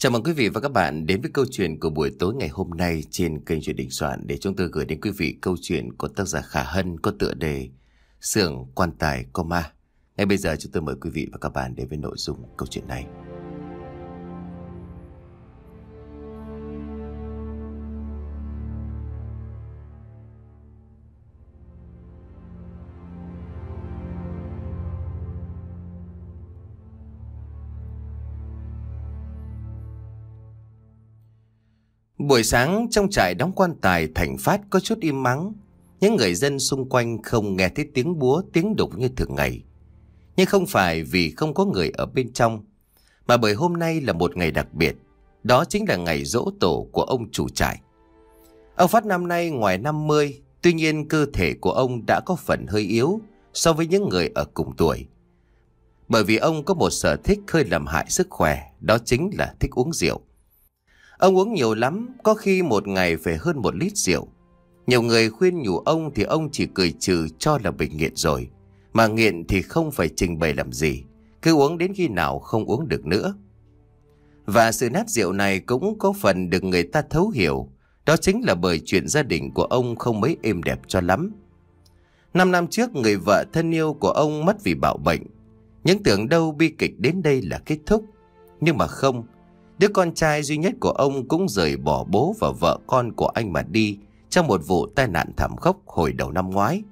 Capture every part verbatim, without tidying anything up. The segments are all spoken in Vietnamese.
Chào mừng quý vị và các bạn đến với câu chuyện của buổi tối ngày hôm nay trên kênh Chuyện Đình Soạn, để chúng tôi gửi đến quý vị câu chuyện của tác giả Khả Hân có tựa đề Xưởng Quan Tài Có Ma. Ngay bây giờ chúng tôi mời quý vị và các bạn đến với nội dung câu chuyện này. Buổi sáng trong trại đóng quan tài Thành Phát có chút im mắng. Những người dân xung quanh không nghe thấy tiếng búa, tiếng đục như thường ngày. Nhưng không phải vì không có người ở bên trong, mà bởi hôm nay là một ngày đặc biệt. Đó chính là ngày giỗ tổ của ông chủ trại. Ông Phát năm nay ngoài năm mươi, tuy nhiên cơ thể của ông đã có phần hơi yếu so với những người ở cùng tuổi. Bởi vì ông có một sở thích hơi làm hại sức khỏe, đó chính là thích uống rượu. Ông uống nhiều lắm, có khi một ngày phải hơn một lít rượu. Nhiều người khuyên nhủ ông thì ông chỉ cười trừ cho là bị nghiện rồi. Mà nghiện thì không phải trình bày làm gì, cứ uống đến khi nào không uống được nữa. Và sự nát rượu này cũng có phần được người ta thấu hiểu. Đó chính là bởi chuyện gia đình của ông không mấy êm đẹp cho lắm. Năm năm trước người vợ thân yêu của ông mất vì bạo bệnh. Những tưởng đâu bi kịch đến đây là kết thúc. Nhưng mà không. Đứa con trai duy nhất của ông cũng rời bỏ bố và vợ con của anh mà đi trong một vụ tai nạn thảm khốc hồi đầu năm ngoái.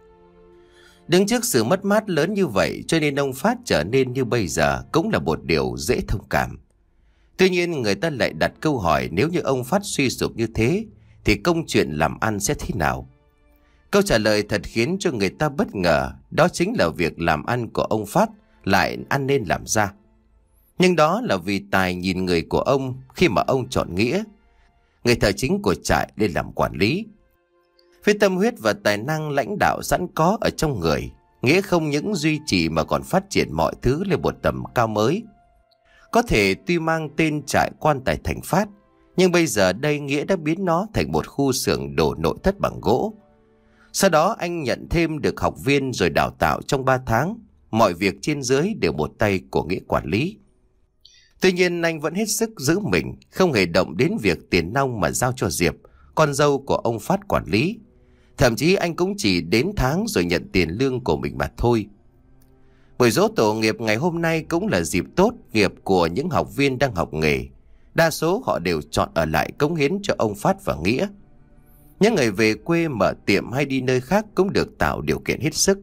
Đứng trước sự mất mát lớn như vậy cho nên ông Phát trở nên như bây giờ cũng là một điều dễ thông cảm. Tuy nhiên người ta lại đặt câu hỏi, nếu như ông Phát suy sụp như thế thì công chuyện làm ăn sẽ thế nào? Câu trả lời thật khiến cho người ta bất ngờ, đó chính là việc làm ăn của ông Phát lại ăn nên làm ra. Nhưng đó là vì tài nhìn người của ông khi mà ông chọn Nghĩa, người thợ chính của trại, lên làm quản lý. Với tâm huyết và tài năng lãnh đạo sẵn có ở trong người, Nghĩa không những duy trì mà còn phát triển mọi thứ lên một tầm cao mới. Có thể tuy mang tên trại quan tài Thành Phát, nhưng bây giờ đây Nghĩa đã biến nó thành một khu xưởng đổ nội thất bằng gỗ. Sau đó anh nhận thêm được học viên rồi đào tạo trong ba tháng, mọi việc trên dưới đều một tay của Nghĩa quản lý. Tuy nhiên anh vẫn hết sức giữ mình, không hề động đến việc tiền nong mà giao cho Diệp, con dâu của ông Phát quản lý. Thậm chí anh cũng chỉ đến tháng rồi nhận tiền lương của mình mà thôi. Buổi giỗ tổ nghiệp ngày hôm nay cũng là dịp tốt nghiệp của những học viên đang học nghề. Đa số họ đều chọn ở lại cống hiến cho ông Phát và Nghĩa. Những người về quê mở tiệm hay đi nơi khác cũng được tạo điều kiện hết sức.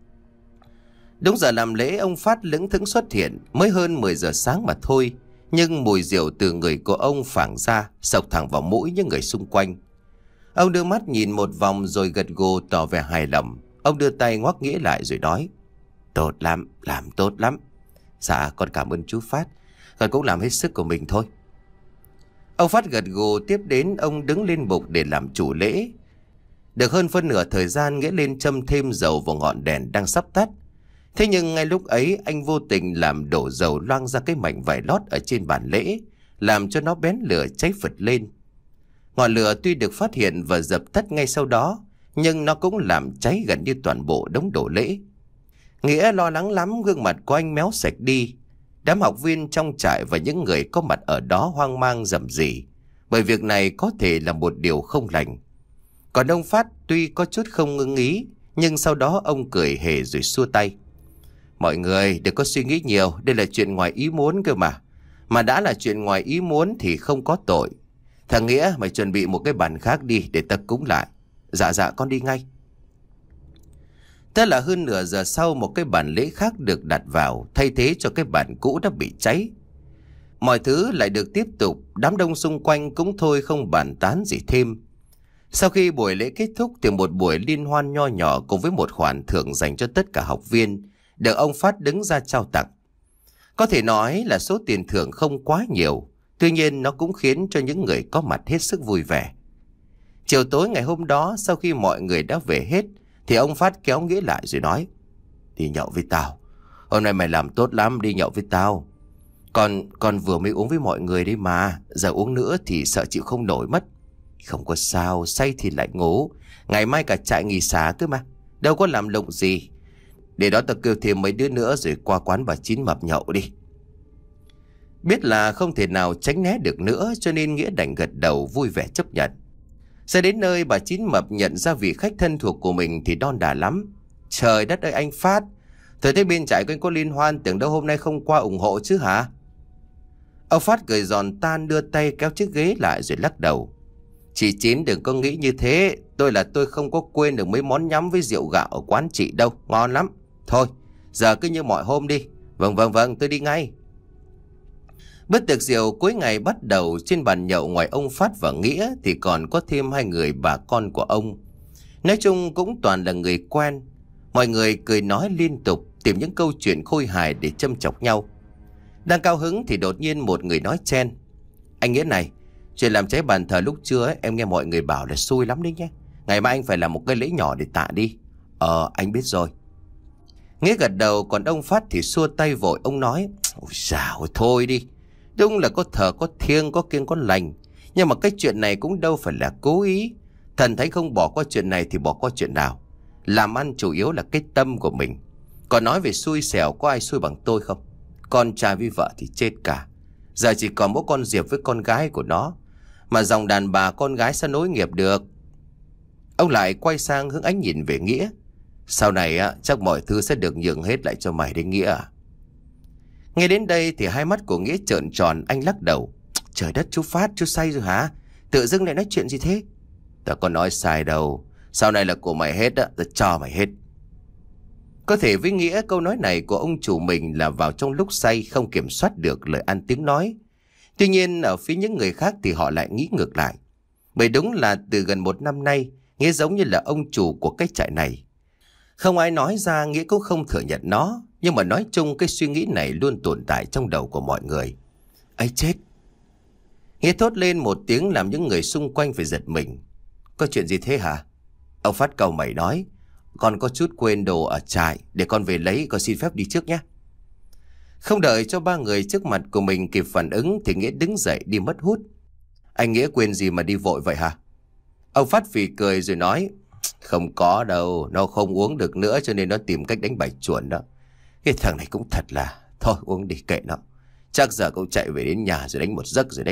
Đúng giờ làm lễ, ông Phát lững thững xuất hiện, mới hơn mười giờ sáng mà thôi. Nhưng mùi rượu từ người của ông phảng ra, xộc thẳng vào mũi những người xung quanh. Ông đưa mắt nhìn một vòng rồi gật gù tỏ vẻ hài lòng. Ông đưa tay ngoắc Nghĩa lại rồi nói: Tốt lắm, làm tốt lắm. Dạ con cảm ơn chú Phát, con cũng làm hết sức của mình thôi. Ông Phát gật gù, tiếp đến ông đứng lên bục để làm chủ lễ. Được hơn phân nửa thời gian, Nghĩa lên châm thêm dầu vào ngọn đèn đang sắp tắt. Thế nhưng ngay lúc ấy anh vô tình làm đổ dầu loang ra cái mảnh vải lót ở trên bàn lễ, làm cho nó bén lửa cháy phật lên. Ngọn lửa tuy được phát hiện và dập tắt ngay sau đó, nhưng nó cũng làm cháy gần như toàn bộ đống đồ lễ. Nghĩa lo lắng lắm, gương mặt của anh méo sạch đi. Đám học viên trong trại và những người có mặt ở đó hoang mang rầm rì, bởi việc này có thể là một điều không lành. Còn ông Phát tuy có chút không ưng ý, nhưng sau đó ông cười hề rồi xua tay: Mọi người đừng có suy nghĩ nhiều, đây là chuyện ngoài ý muốn cơ mà. Mà đã là chuyện ngoài ý muốn thì không có tội. Thằng Nghĩa, mày chuẩn bị một cái bàn khác đi để ta cúng lại. Dạ dạ con đi ngay. Thế là hơn nửa giờ sau, một cái bàn lễ khác được đặt vào, thay thế cho cái bàn cũ đã bị cháy. Mọi thứ lại được tiếp tục, đám đông xung quanh cũng thôi không bàn tán gì thêm. Sau khi buổi lễ kết thúc thì một buổi liên hoan nho nhỏ cùng với một khoản thưởng dành cho tất cả học viên được ông Phát đứng ra trao tặng. Có thể nói là số tiền thưởng không quá nhiều, tuy nhiên nó cũng khiến cho những người có mặt hết sức vui vẻ. Chiều tối ngày hôm đó, sau khi mọi người đã về hết, thì ông Phát kéo Nghĩa lại rồi nói: Đi nhậu với tao, hôm nay mày làm tốt lắm, đi nhậu với tao. Còn còn vừa mới uống với mọi người đấy mà, giờ uống nữa thì sợ chịu không nổi mất. Không có sao, say thì lại ngủ, ngày mai cả trại nghỉ xả cơ mà, đâu có làm lụng gì. Để đó tao kêu thêm mấy đứa nữa rồi qua quán bà Chín Mập nhậu đi. Biết là không thể nào tránh né được nữa cho nên Nghĩa đành gật đầu vui vẻ chấp nhận. Ra đến nơi bà Chín Mập nhận ra vị khách thân thuộc của mình thì đon đả lắm. Trời đất ơi anh Phát, thời thấy bên trại của anh có liên hoan, tưởng đâu hôm nay không qua ủng hộ chứ hả? Ông Phát cười giòn tan đưa tay kéo chiếc ghế lại rồi lắc đầu. Chị Chín đừng có nghĩ như thế, tôi là tôi không có quên được mấy món nhắm với rượu gạo ở quán chị đâu, ngon lắm. Thôi, giờ cứ như mọi hôm đi. Vâng vâng vâng, tôi đi ngay. Bữa tiệc rượu cuối ngày bắt đầu. Trên bàn nhậu ngoài ông Phát và Nghĩa thì còn có thêm hai người bà con của ông. Nói chung cũng toàn là người quen. Mọi người cười nói liên tục, tìm những câu chuyện khôi hài để châm chọc nhau. Đang cao hứng thì đột nhiên một người nói chen. Anh Nghĩa này, chuyện làm cháy bàn thờ lúc trưa ấy, em nghe mọi người bảo là xui lắm đấy nhé. Ngày mai anh phải làm một cái lễ nhỏ để tạ đi. Ờ anh biết rồi. Nghĩa gật đầu, còn ông Phát thì xua tay vội. Ông nói, ôi dào thôi đi. Đúng là có thờ có thiêng, có kiêng có lành. Nhưng mà cái chuyện này cũng đâu phải là cố ý. Thần thánh không bỏ qua chuyện này thì bỏ qua chuyện nào. Làm ăn chủ yếu là cái tâm của mình. Còn nói về xui xẻo, có ai xui bằng tôi không? Con trai với vợ thì chết cả. Giờ chỉ còn mỗi con Diệp với con gái của nó. Mà dòng đàn bà con gái sao nối nghiệp được? Ông lại quay sang hướng ánh nhìn về Nghĩa. Sau này á, chắc mọi thứ sẽ được nhường hết lại cho mày đấy Nghĩa à? Nghe đến đây thì hai mắt của Nghĩa trợn tròn. Anh lắc đầu. Trời đất, chú Phát, chú say rồi hả? Tự dưng lại nói chuyện gì thế? Tao có nói sai đâu. Sau này là của mày hết á, tao cho mày hết. Có thể với Nghĩa câu nói này của ông chủ mình là vào trong lúc say không kiểm soát được lời ăn tiếng nói. Tuy nhiên ở phía những người khác thì họ lại nghĩ ngược lại. Bởi đúng là từ gần một năm nay Nghĩa giống như là ông chủ của cái trại này. Không ai nói ra, Nghĩa cũng không thừa nhận nó. Nhưng mà nói chung cái suy nghĩ này luôn tồn tại trong đầu của mọi người. Ấy chết! Nghĩa thốt lên một tiếng làm những người xung quanh phải giật mình. Có chuyện gì thế hả? Ông Phát cau mày nói. Con có chút quên đồ ở trại, để con về lấy, con xin phép đi trước nhé. Không đợi cho ba người trước mặt của mình kịp phản ứng thì Nghĩa đứng dậy đi mất hút. Anh Nghĩa quên gì mà đi vội vậy hả? Ông Phát phì cười rồi nói. Không có đâu, nó không uống được nữa cho nên nó tìm cách đánh bạch chuồn đó. Cái thằng này cũng thật là, thôi uống đi kệ nó. Chắc giờ cũng chạy về đến nhà rồi đánh một giấc rồi đấy.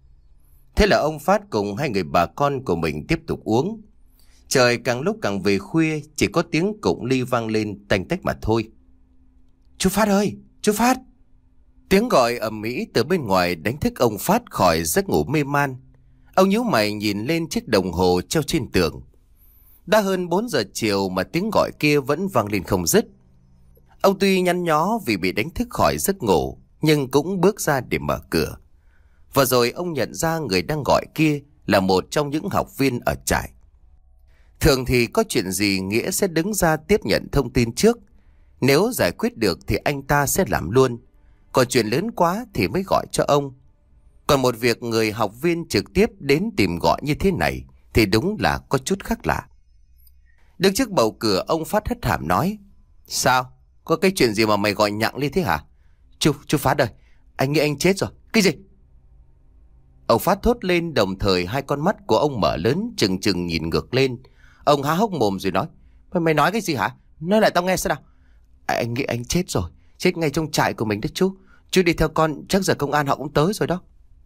Thế là ông Phát cùng hai người bà con của mình tiếp tục uống. Trời càng lúc càng về khuya, chỉ có tiếng cụng ly vang lên tanh tách mà thôi. Chú Phát ơi, chú Phát! Tiếng gọi ầm ĩ từ bên ngoài đánh thức ông Phát khỏi giấc ngủ mê man. Ông nhíu mày nhìn lên chiếc đồng hồ treo trên tường. Đã hơn bốn giờ chiều mà tiếng gọi kia vẫn vang lên không dứt. Ông tuy nhăn nhó vì bị đánh thức khỏi giấc ngủ, nhưng cũng bước ra để mở cửa. Và rồi ông nhận ra người đang gọi kia là một trong những học viên ở trại. Thường thì có chuyện gì Nghĩa sẽ đứng ra tiếp nhận thông tin trước. Nếu giải quyết được thì anh ta sẽ làm luôn. Còn chuyện lớn quá thì mới gọi cho ông. Còn một việc người học viên trực tiếp đến tìm gọi như thế này thì đúng là có chút khác lạ. Đứng trước bầu cửa, ông Phát hất hàm nói. Sao? Có cái chuyện gì mà mày gọi nhặng lên thế hả? Chú, chú Phát ơi, anh nghĩ anh chết rồi. Cái gì? Ông Phát thốt lên, đồng thời hai con mắt của ông mở lớn trừng trừng nhìn ngược lên. Ông há hốc mồm rồi nói. Mày, mày nói cái gì hả? Nói lại tao nghe xem nào. À, anh nghĩ anh chết rồi. Chết ngay trong trại của mình đó chú. Chú đi theo con, chắc giờ công an họ cũng tới rồi đó.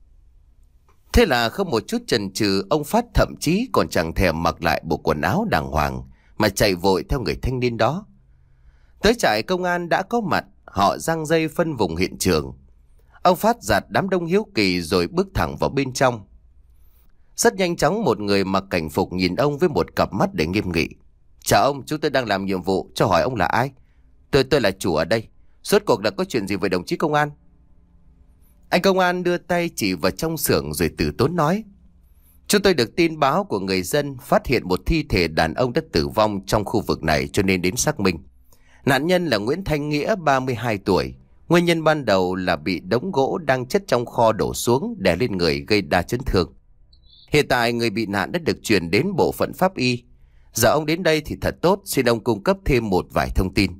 Thế là không một chút chần chừ, ông Phát thậm chí còn chẳng thèm mặc lại bộ quần áo đàng hoàng mà chạy vội theo người thanh niên đó. Tới trại công an đã có mặt, họ giăng dây phân vùng hiện trường. Ông Phát giạt đám đông hiếu kỳ rồi bước thẳng vào bên trong. Rất nhanh chóng một người mặc cảnh phục nhìn ông với một cặp mắt để nghiêm nghị. Chào ông, chúng tôi đang làm nhiệm vụ, cho hỏi ông là ai? Tôi tôi là chủ ở đây. Rốt cuộc là có chuyện gì với đồng chí công an? Anh công an đưa tay chỉ vào trong xưởng rồi từ tốn nói. Chúng tôi được tin báo của người dân phát hiện một thi thể đàn ông đã tử vong trong khu vực này cho nên đến xác minh. Nạn nhân là Nguyễn Thanh Nghĩa, ba mươi hai tuổi. Nguyên nhân ban đầu là bị đống gỗ đang chất trong kho đổ xuống đè lên người gây đa chấn thương. Hiện tại người bị nạn đã được chuyển đến bộ phận pháp y. Giờ ông đến đây thì thật tốt, xin ông cung cấp thêm một vài thông tin.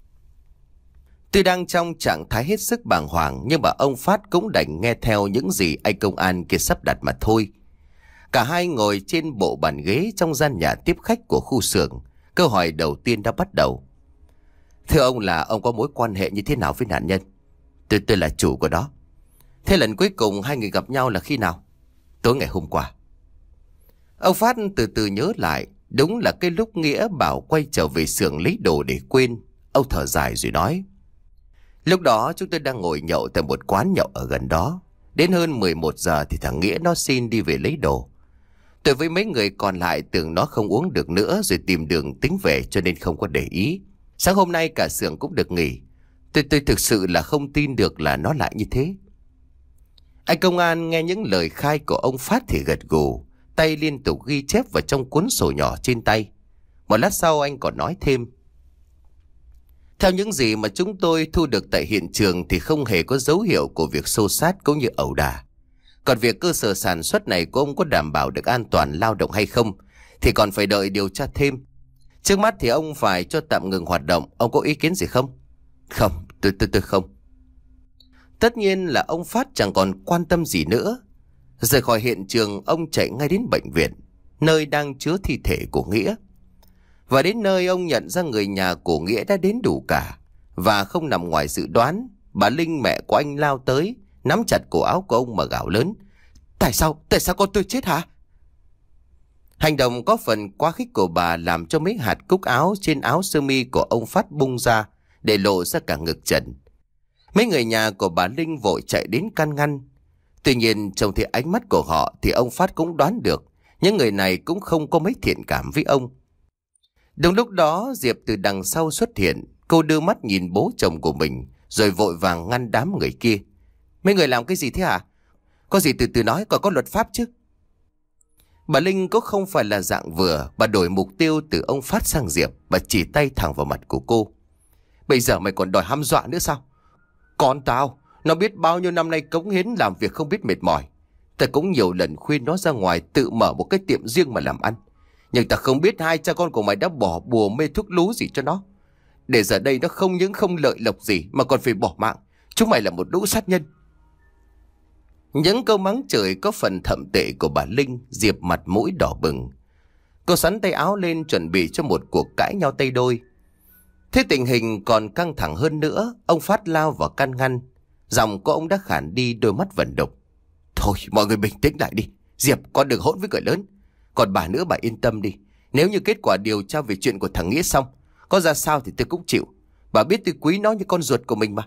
Tuy đang trong trạng thái hết sức bàng hoàng, nhưng mà ông Phát cũng đành nghe theo những gì anh công an kia sắp đặt mà thôi. Cả hai ngồi trên bộ bàn ghế trong gian nhà tiếp khách của khu xưởng. Câu hỏi đầu tiên đã bắt đầu. Thưa ông, là ông có mối quan hệ như thế nào với nạn nhân? Tôi tôi là chủ của đó. Thế lần cuối cùng hai người gặp nhau là khi nào? Tối ngày hôm qua. Ông Phát từ từ nhớ lại. Đúng là cái lúc Nghĩa bảo quay trở về xưởng lấy đồ để quên. Ông thở dài rồi nói: Lúc đó chúng tôi đang ngồi nhậu tại một quán nhậu ở gần đó. Đến hơn mười một giờ thì thằng Nghĩa nó xin đi về lấy đồ. Tôi với mấy người còn lại tưởng nó không uống được nữa rồi tìm đường tính về cho nên không có để ý. Sáng hôm nay cả xưởng cũng được nghỉ. Tôi, tôi thực sự là không tin được là nó lại như thế. Anh công an nghe những lời khai của ông Phát thì gật gù, tay liên tục ghi chép vào trong cuốn sổ nhỏ trên tay. Một lát sau anh còn nói thêm: Theo những gì mà chúng tôi thu được tại hiện trường thì không hề có dấu hiệu của việc xô xát cũng như ẩu đả. Còn việc cơ sở sản xuất này của ông có đảm bảo được an toàn lao động hay không thì còn phải đợi điều tra thêm. Trước mắt thì ông phải cho tạm ngừng hoạt động. Ông có ý kiến gì không? Không, tôi tôi tôi không. Tất nhiên là ông Phát chẳng còn quan tâm gì nữa. Rời khỏi hiện trường, ông chạy ngay đến bệnh viện, nơi đang chứa thi thể của Nghĩa. Và đến nơi ông nhận ra người nhà của Nghĩa đã đến đủ cả. Và không nằm ngoài dự đoán, bà Linh mẹ của anh lao tới, nắm chặt cổ áo của ông mà gào lớn: Tại sao? Tại sao con tôi chết hả? Hành động có phần quá khích của bà làm cho mấy hạt cúc áo trên áo sơ mi của ông Phát bung ra, để lộ ra cả ngực trần. Mấy người nhà của bà Linh vội chạy đến can ngăn. Tuy nhiên trông thấy ánh mắt của họ thì ông Phát cũng đoán được những người này cũng không có mấy thiện cảm với ông. Đúng lúc đó Diệp từ đằng sau xuất hiện. Cô đưa mắt nhìn bố chồng của mình rồi vội vàng ngăn đám người kia. Mấy người làm cái gì thế hả? Có gì từ từ nói, còn có luật pháp chứ. Bà Linh cũng không phải là dạng vừa. Bà đổi mục tiêu từ ông Phát sang Diệp. Bà chỉ tay thẳng vào mặt của cô. Bây giờ mày còn đòi hăm dọa nữa sao? Con tao, nó biết bao nhiêu năm nay cống hiến làm việc không biết mệt mỏi. Ta cũng nhiều lần khuyên nó ra ngoài tự mở một cái tiệm riêng mà làm ăn. Nhưng ta không biết hai cha con của mày đã bỏ bùa mê thuốc lú gì cho nó. Để giờ đây nó không những không lợi lộc gì mà còn phải bỏ mạng. Chúng mày là một lũ sát nhân. Những câu mắng chửi có phần thậm tệ của bà Linh. Diệp mặt mũi đỏ bừng. Cô xắn tay áo lên chuẩn bị cho một cuộc cãi nhau tay đôi. Thế tình hình còn căng thẳng hơn nữa. Ông Phát lao vào can ngăn. Giọng của ông đã khản đi, đôi mắt vẩn đục. Thôi mọi người bình tĩnh lại đi. Diệp, con đừng hỗn với người lớn. Còn bà nữa bà yên tâm đi. Nếu như kết quả điều tra về chuyện của thằng Nghĩa xong, có ra sao thì tôi cũng chịu. Bà biết tôi quý nó như con ruột của mình mà.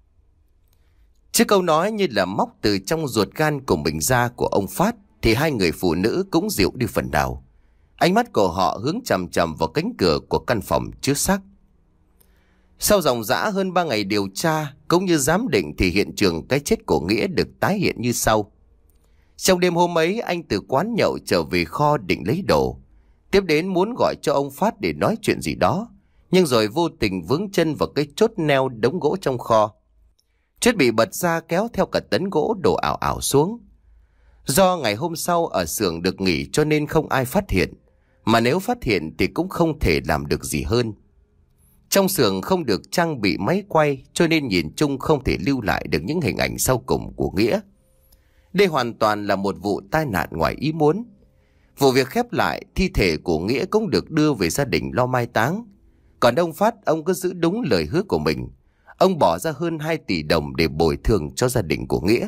Trước câu nói như là móc từ trong ruột gan của mình ra của ông Phát, thì hai người phụ nữ cũng dịu đi phần nào. Ánh mắt của họ hướng chằm chằm vào cánh cửa của căn phòng chứa xác. Sau dòng dã hơn ba ngày điều tra cũng như giám định thì hiện trường cái chết của Nghĩa được tái hiện như sau. Trong đêm hôm ấy, anh từ quán nhậu trở về kho định lấy đồ. Tiếp đến muốn gọi cho ông Phát để nói chuyện gì đó, nhưng rồi vô tình vướng chân vào cái chốt neo đống gỗ trong kho. Chốt bị bật ra kéo theo cả tấn gỗ đổ ảo ảo xuống. Do ngày hôm sau ở xưởng được nghỉ cho nên không ai phát hiện, mà nếu phát hiện thì cũng không thể làm được gì hơn. Trong xưởng không được trang bị máy quay cho nên nhìn chung không thể lưu lại được những hình ảnh sau cùng của Nghĩa. Đây hoàn toàn là một vụ tai nạn ngoài ý muốn. Vụ việc khép lại, thi thể của Nghĩa cũng được đưa về gia đình lo mai táng. Còn ông Phát, ông cứ giữ đúng lời hứa của mình. Ông bỏ ra hơn hai tỷ đồng để bồi thường cho gia đình của Nghĩa.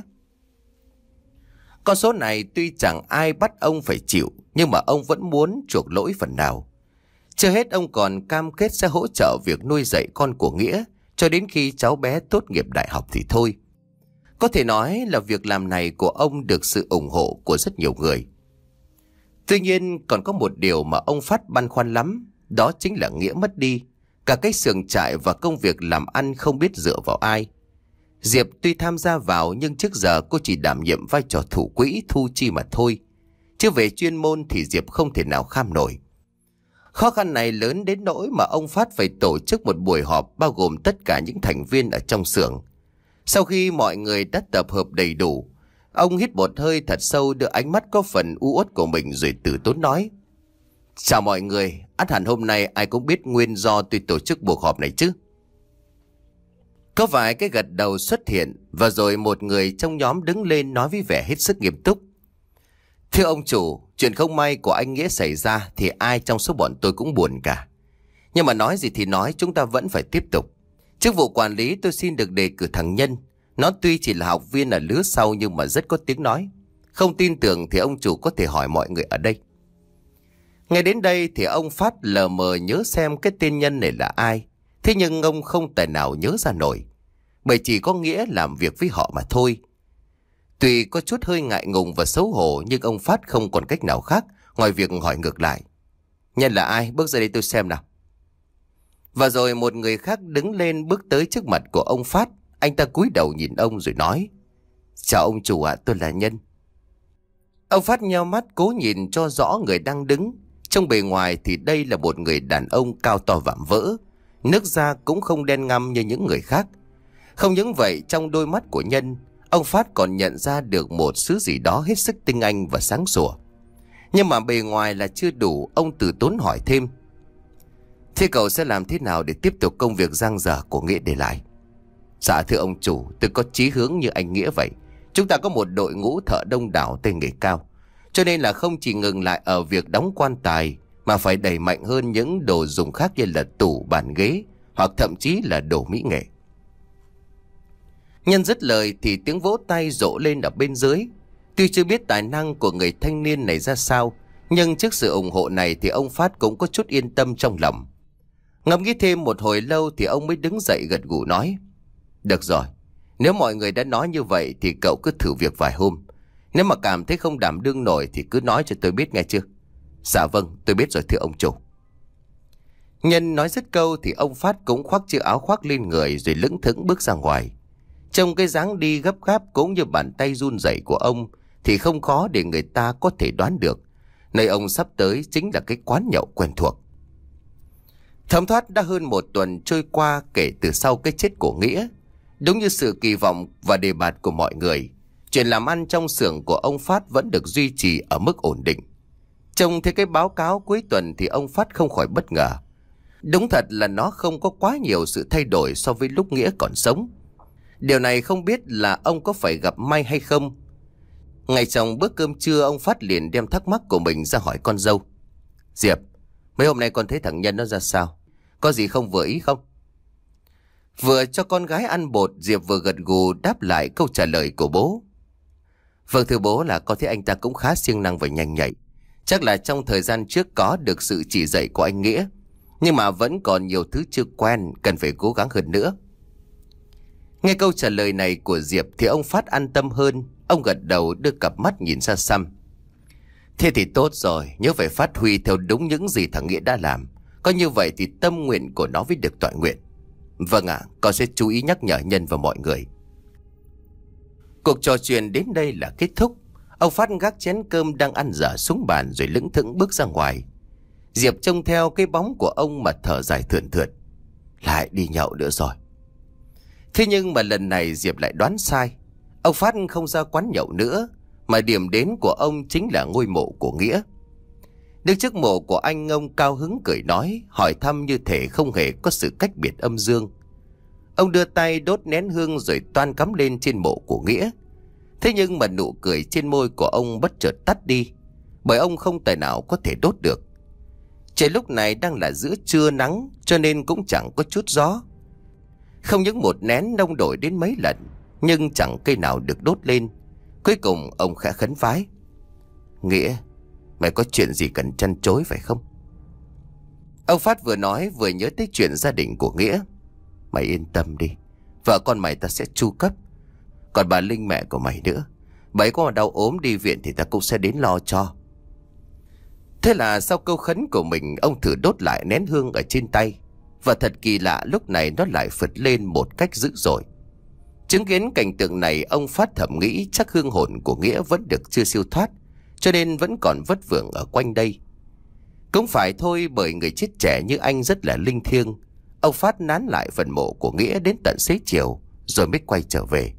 Con số này tuy chẳng ai bắt ông phải chịu, nhưng mà ông vẫn muốn chuộc lỗi phần nào. Chưa hết, ông còn cam kết sẽ hỗ trợ việc nuôi dạy con của Nghĩa cho đến khi cháu bé tốt nghiệp đại học thì thôi. Có thể nói là việc làm này của ông được sự ủng hộ của rất nhiều người. Tuy nhiên còn có một điều mà ông Phát băn khoăn lắm, đó chính là Nghĩa mất đi. Cả cái xưởng trại và công việc làm ăn không biết dựa vào ai. Diệp tuy tham gia vào nhưng trước giờ cô chỉ đảm nhiệm vai trò thủ quỹ thu chi mà thôi. Chứ về chuyên môn thì Diệp không thể nào kham nổi. Khó khăn này lớn đến nỗi mà ông Phát phải tổ chức một buổi họp bao gồm tất cả những thành viên ở trong xưởng. Sau khi mọi người đã tập hợp đầy đủ, ông hít một hơi thật sâu, đưa ánh mắt có phần u uất của mình rồi từ tốn nói: Chào mọi người, ắt hẳn hôm nay ai cũng biết nguyên do tôi tổ chức cuộc họp này chứ. Có vài cái gật đầu xuất hiện, và rồi một người trong nhóm đứng lên nói với vẻ hết sức nghiêm túc: Thưa ông chủ, chuyện không may của anh Nghĩa xảy ra thì ai trong số bọn tôi cũng buồn cả. Nhưng mà nói gì thì nói, chúng ta vẫn phải tiếp tục. Chức vụ quản lý tôi xin được đề cử thằng Nhân, Nó tuy chỉ là học viên ở lứa sau nhưng mà rất có tiếng nói. Không tin tưởng thì ông chủ có thể hỏi mọi người ở đây. Ngay đến đây thì ông Phát lờ mờ nhớ xem cái tên Nhân này là ai. Thế nhưng ông không tài nào nhớ ra nổi, bởi chỉ có Nghĩa làm việc với họ mà thôi. Tuy có chút hơi ngại ngùng và xấu hổ, nhưng ông Phát không còn cách nào khác ngoài việc hỏi ngược lại. Nhân là ai? Bước ra đây tôi xem nào. Và rồi một người khác đứng lên bước tới trước mặt của ông Phát. Anh ta cúi đầu nhìn ông rồi nói: Chào ông chủ ạ, tôi là Nhân. Ông Phát nheo mắt cố nhìn cho rõ người đang đứng. Trong bề ngoài thì đây là một người đàn ông cao to vạm vỡ, nước da cũng không đen ngăm như những người khác. Không những vậy, trong đôi mắt của Nhân, ông Phát còn nhận ra được một thứ gì đó hết sức tinh anh và sáng sủa. Nhưng mà bề ngoài là chưa đủ, ông từ tốn hỏi thêm: Thế cậu sẽ làm thế nào để tiếp tục công việc dang dở của Nghĩa để lại? Dạ thưa ông chủ, tôi có chí hướng như anh Nghĩa vậy. Chúng ta có một đội ngũ thợ đông đảo tay nghề cao, cho nên là không chỉ ngừng lại ở việc đóng quan tài, mà phải đẩy mạnh hơn những đồ dùng khác như là tủ, bàn ghế, hoặc thậm chí là đồ mỹ nghệ. Nhân dứt lời thì tiếng vỗ tay rộ lên ở bên dưới. Tuy chưa biết tài năng của người thanh niên này ra sao, nhưng trước sự ủng hộ này thì ông Phát cũng có chút yên tâm trong lòng. Ngẫm nghĩ thêm một hồi lâu thì ông mới đứng dậy gật gù nói: Được rồi, nếu mọi người đã nói như vậy thì cậu cứ thử việc vài hôm. Nếu mà cảm thấy không đảm đương nổi thì cứ nói cho tôi biết nghe chưa? Dạ vâng, tôi biết rồi thưa ông chủ. Nhân nói dứt câu thì ông Phát cũng khoác chiếc áo khoác lên người rồi lững thững bước ra ngoài. Trong cái dáng đi gấp gáp cũng như bàn tay run rẩy của ông thì không khó để người ta có thể đoán được nơi ông sắp tới chính là cái quán nhậu quen thuộc. Thấm thoát đã hơn một tuần trôi qua kể từ sau cái chết của Nghĩa. Đúng như sự kỳ vọng và đề bạt của mọi người, chuyện làm ăn trong xưởng của ông Phát vẫn được duy trì ở mức ổn định. Trông thấy cái báo cáo cuối tuần thì ông Phát không khỏi bất ngờ. Đúng thật là nó không có quá nhiều sự thay đổi so với lúc Nghĩa còn sống. Điều này không biết là ông có phải gặp may hay không. Ngay trong bữa cơm trưa, ông Phát liền đem thắc mắc của mình ra hỏi con dâu: Diệp, mấy hôm nay con thấy thằng Nhân nó ra sao? Có gì không vừa ý không? Vừa cho con gái ăn bột, Diệp vừa gật gù đáp lại câu trả lời của bố. Vâng thưa bố, là con thấy anh ta cũng khá siêng năng và nhanh nhạy. Chắc là trong thời gian trước có được sự chỉ dạy của anh Nghĩa, nhưng mà vẫn còn nhiều thứ chưa quen, cần phải cố gắng hơn nữa. Nghe câu trả lời này của Diệp thì ông Phát an tâm hơn. Ông gật đầu đưa cặp mắt nhìn xa xăm. Thế thì tốt rồi, nhớ phải phát huy theo đúng những gì thằng Nghĩa đã làm. Có như vậy thì tâm nguyện của nó mới được toại nguyện. Vâng ạ, à, con sẽ chú ý nhắc nhở Nhân và mọi người. Cuộc trò chuyện đến đây là kết thúc. Ông Phát gác chén cơm đang ăn dở xuống bàn rồi lững thững bước ra ngoài. Diệp trông theo cái bóng của ông mà thở dài thườn thượt. Lại đi nhậu nữa rồi. Thế nhưng mà lần này Diệp lại đoán sai. Ông Phát không ra quán nhậu nữa, mà điểm đến của ông chính là ngôi mộ của Nghĩa. Đứng trước mộ của anh, ông cao hứng cười nói, hỏi thăm như thể không hề có sự cách biệt âm dương. Ông đưa tay đốt nén hương rồi toan cắm lên trên mộ của Nghĩa. Thế nhưng mà nụ cười trên môi của ông bất chợt tắt đi, bởi ông không tài nào có thể đốt được. Trời lúc này đang là giữa trưa nắng, cho nên cũng chẳng có chút gió. Không những một nén đông đổi đến mấy lần, nhưng chẳng cây nào được đốt lên. Cuối cùng ông khẽ khấn vái: Nghĩa, mày có chuyện gì cần trăn trối phải không? Ông Phát vừa nói vừa nhớ tới chuyện gia đình của Nghĩa. Mày yên tâm đi, vợ con mày ta sẽ chu cấp. Còn bà Linh mẹ của mày nữa, bà ấy có mà đau ốm đi viện thì ta cũng sẽ đến lo cho. Thế là sau câu khấn của mình, ông thử đốt lại nén hương ở trên tay. Và thật kỳ lạ, lúc này nó lại phật lên một cách dữ dội. Chứng kiến cảnh tượng này, ông Phát thầm nghĩ chắc hương hồn của Nghĩa vẫn được chưa siêu thoát, cho nên vẫn còn vất vưởng ở quanh đây. Cũng phải thôi, bởi người chết trẻ như anh rất là linh thiêng. Ông Phát nán lại phần mộ của Nghĩa đến tận xế chiều rồi mới quay trở về.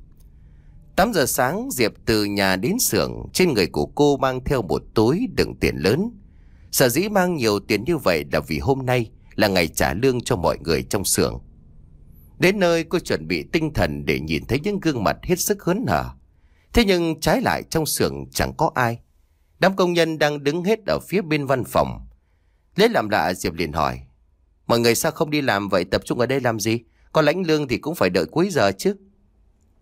Tám giờ sáng, Diệp từ nhà đến xưởng. Trên người của cô mang theo một túi đựng tiền lớn. Sở dĩ mang nhiều tiền như vậy là vì hôm nay là ngày trả lương cho mọi người trong xưởng. Đến nơi, cô chuẩn bị tinh thần để nhìn thấy những gương mặt hết sức hớn hở. Thế nhưng trái lại trong xưởng chẳng có ai. Đám công nhân đang đứng hết ở phía bên văn phòng. Lấy làm lạ, Diệp liền hỏi: Mọi người sao không đi làm vậy, tập trung ở đây làm gì? Có lãnh lương thì cũng phải đợi cuối giờ chứ.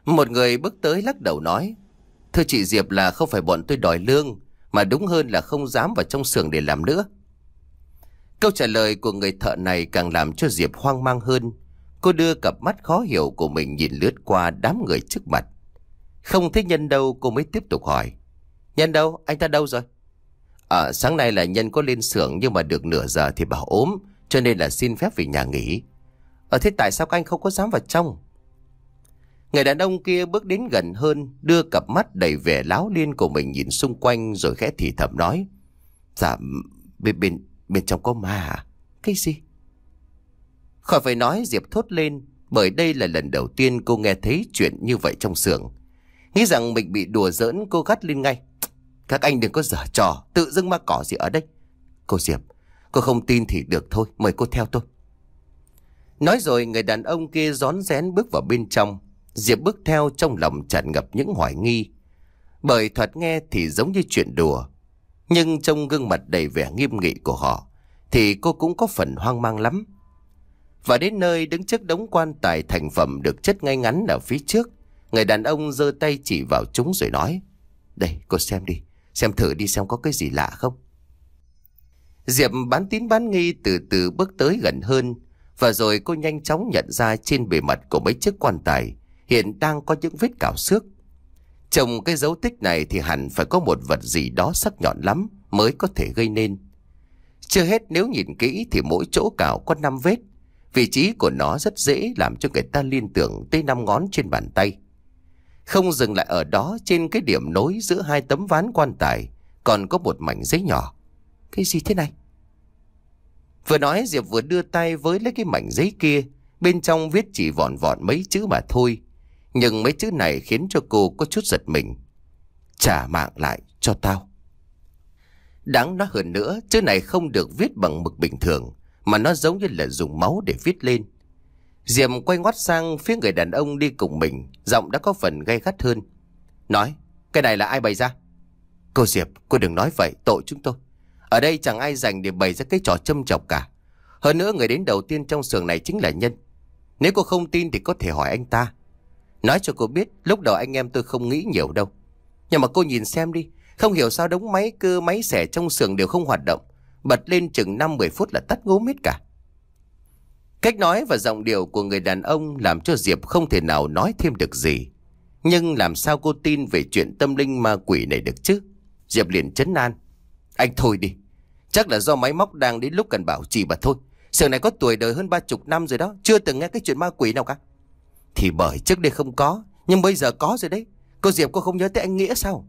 Một người bước tới lắc đầu nói: Thưa chị Diệp, là không phải bọn tôi đòi lương, mà đúng hơn là không dám vào trong xưởng để làm nữa. Câu trả lời của người thợ này càng làm cho Diệp hoang mang hơn. Cô đưa cặp mắt khó hiểu của mình nhìn lướt qua đám người trước mặt. Không thấy Nhân đâu, cô mới tiếp tục hỏi: Nhân đâu? Anh ta đâu rồi? À, sáng nay là Nhân có lên xưởng, nhưng mà được nửa giờ thì bảo ốm, cho nên là xin phép về nhà nghỉ. Ở thế tại sao các anh không có dám vào trong? Người đàn ông kia bước đến gần hơn, đưa cặp mắt đầy vẻ láo liên của mình nhìn xung quanh, rồi khẽ thì thầm nói: Dạ, bên, bên, bên trong có ma à? Cái gì? Khỏi phải nói, Diệp thốt lên, bởi đây là lần đầu tiên cô nghe thấy chuyện như vậy trong xưởng. Nghĩ rằng mình bị đùa giỡn, cô gắt lên ngay: Các anh đừng có giở trò, tự dưng ma cỏ gì ở đây. Cô Diệp, cô không tin thì được thôi, mời cô theo tôi. Nói rồi người đàn ông kia rón rén bước vào bên trong. Diệp bước theo trong lòng tràn ngập những hoài nghi, bởi thoạt nghe thì giống như chuyện đùa, nhưng trong gương mặt đầy vẻ nghiêm nghị của họ thì cô cũng có phần hoang mang lắm. Và đến nơi, đứng trước đống quan tài thành phẩm được chất ngay ngắn ở phía trước, người đàn ông giơ tay chỉ vào chúng rồi nói: Đây, cô xem đi, xem thử đi xem có cái gì lạ không. Diệp bán tín bán nghi từ từ bước tới gần hơn, và rồi cô nhanh chóng nhận ra trên bề mặt của mấy chiếc quan tài hiện đang có những vết cào xước. Trông cái dấu tích này thì hẳn phải có một vật gì đó sắc nhọn lắm mới có thể gây nên. Chưa hết, nếu nhìn kỹ thì mỗi chỗ cào có năm vết. Vị trí của nó rất dễ làm cho người ta liên tưởng tới năm ngón trên bàn tay. Không dừng lại ở đó, trên cái điểm nối giữa hai tấm ván quan tài còn có một mảnh giấy nhỏ. Cái gì thế này? Vừa nói, Diệp vừa đưa tay với lấy cái mảnh giấy kia. Bên trong viết chỉ vỏn vỏn mấy chữ mà thôi, nhưng mấy chữ này khiến cho cô có chút giật mình: Trả mạng lại cho tao. Đáng nói hơn nữa, chữ này không được viết bằng mực bình thường, mà nó giống như là dùng máu để viết lên. Diệp quay ngoắt sang phía người đàn ông đi cùng mình, giọng đã có phần gay gắt hơn: Nói, cái này là ai bày ra? Cô Diệp, cô đừng nói vậy, tội chúng tôi. Ở đây chẳng ai dành để bày ra cái trò châm chọc cả. Hơn nữa, người đến đầu tiên trong xưởng này chính là Nhân. Nếu cô không tin thì có thể hỏi anh ta. Nói cho cô biết, lúc đầu anh em tôi không nghĩ nhiều đâu. Nhưng mà cô nhìn xem đi, không hiểu sao đống máy cơ máy xẻ trong xưởng đều không hoạt động. Bật lên chừng năm mười phút là tắt ngốm hết cả. Cách nói và giọng điệu của người đàn ông làm cho Diệp không thể nào nói thêm được gì. Nhưng làm sao cô tin về chuyện tâm linh ma quỷ này được chứ? Diệp liền trấn an: Anh thôi đi, chắc là do máy móc đang đến lúc cần bảo trì mà thôi. Xưởng này có tuổi đời hơn ba chục năm rồi đó, chưa từng nghe cái chuyện ma quỷ nào cả. Thì bởi trước đây không có, nhưng bây giờ có rồi đấy. Cô Diệp, cô không nhớ tới anh Nghĩa sao?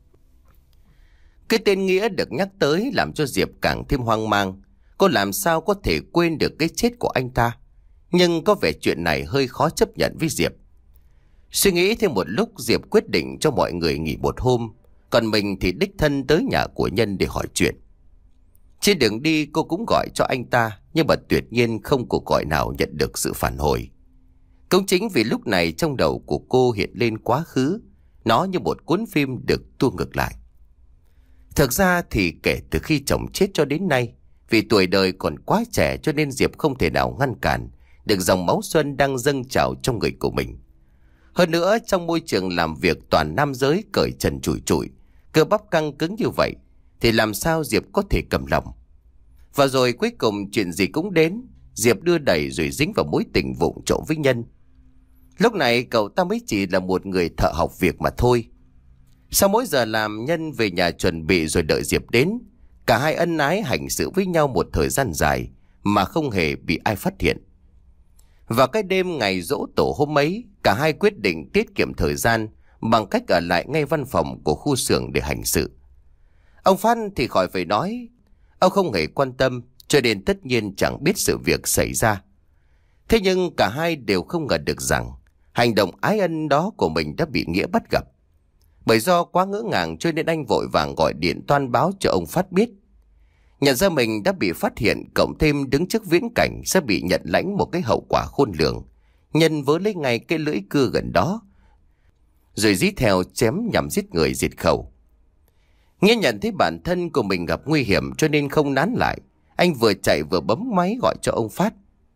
Cái tên Nghĩa được nhắc tới làm cho Diệp càng thêm hoang mang. Cô làm sao có thể quên được cái chết của anh ta? Nhưng có vẻ chuyện này hơi khó chấp nhận với Diệp. Suy nghĩ thêm một lúc, Diệp quyết định cho mọi người nghỉ một hôm, còn mình thì đích thân tới nhà của Nhân để hỏi chuyện. Trên đường đi cô cũng gọi cho anh ta, nhưng mà tuyệt nhiên không cuộc gọi nào nhận được sự phản hồi. Cũng chính vì lúc này trong đầu của cô hiện lên quá khứ, nó như một cuốn phim được tua ngược lại. Thực ra thì kể từ khi chồng chết cho đến nay, vì tuổi đời còn quá trẻ cho nên Diệp không thể nào ngăn cản được dòng máu xuân đang dâng trào trong người của mình. Hơn nữa, trong môi trường làm việc toàn nam giới cởi trần trụi trụi, cơ bắp căng cứng như vậy, thì làm sao Diệp có thể cầm lòng. Và rồi cuối cùng chuyện gì cũng đến, Diệp đưa đẩy rồi dính vào mối tình vụng trộm với Nhân. Lúc này cậu ta mới chỉ là một người thợ học việc mà thôi. Sau mỗi giờ làm, Nhân về nhà chuẩn bị rồi đợi Diệp đến. Cả hai ân ái hành xử với nhau một thời gian dài mà không hề bị ai phát hiện. Vào cái đêm ngày giỗ tổ hôm ấy, cả hai quyết định tiết kiệm thời gian bằng cách ở lại ngay văn phòng của khu xưởng để hành sự. Ông Phan thì khỏi phải nói, ông không hề quan tâm, cho nên tất nhiên chẳng biết sự việc xảy ra. Thế nhưng cả hai đều không ngờ được rằng hành động ái ân đó của mình đã bị Nghĩa bắt gặp. Bởi do quá ngỡ ngàng cho nên anh vội vàng gọi điện toan báo cho ông Phát biết. Nhận ra mình đã bị phát hiện, cộng thêm đứng trước viễn cảnh sẽ bị nhận lãnh một cái hậu quả khôn lường, Nhân vớ lấy ngay cái lưỡi cưa gần đó, rồi dí theo chém nhằm giết người diệt khẩu. Nghĩa nhận thấy bản thân của mình gặp nguy hiểm cho nên không nán lại. Anh vừa chạy vừa bấm máy gọi cho ông Phát.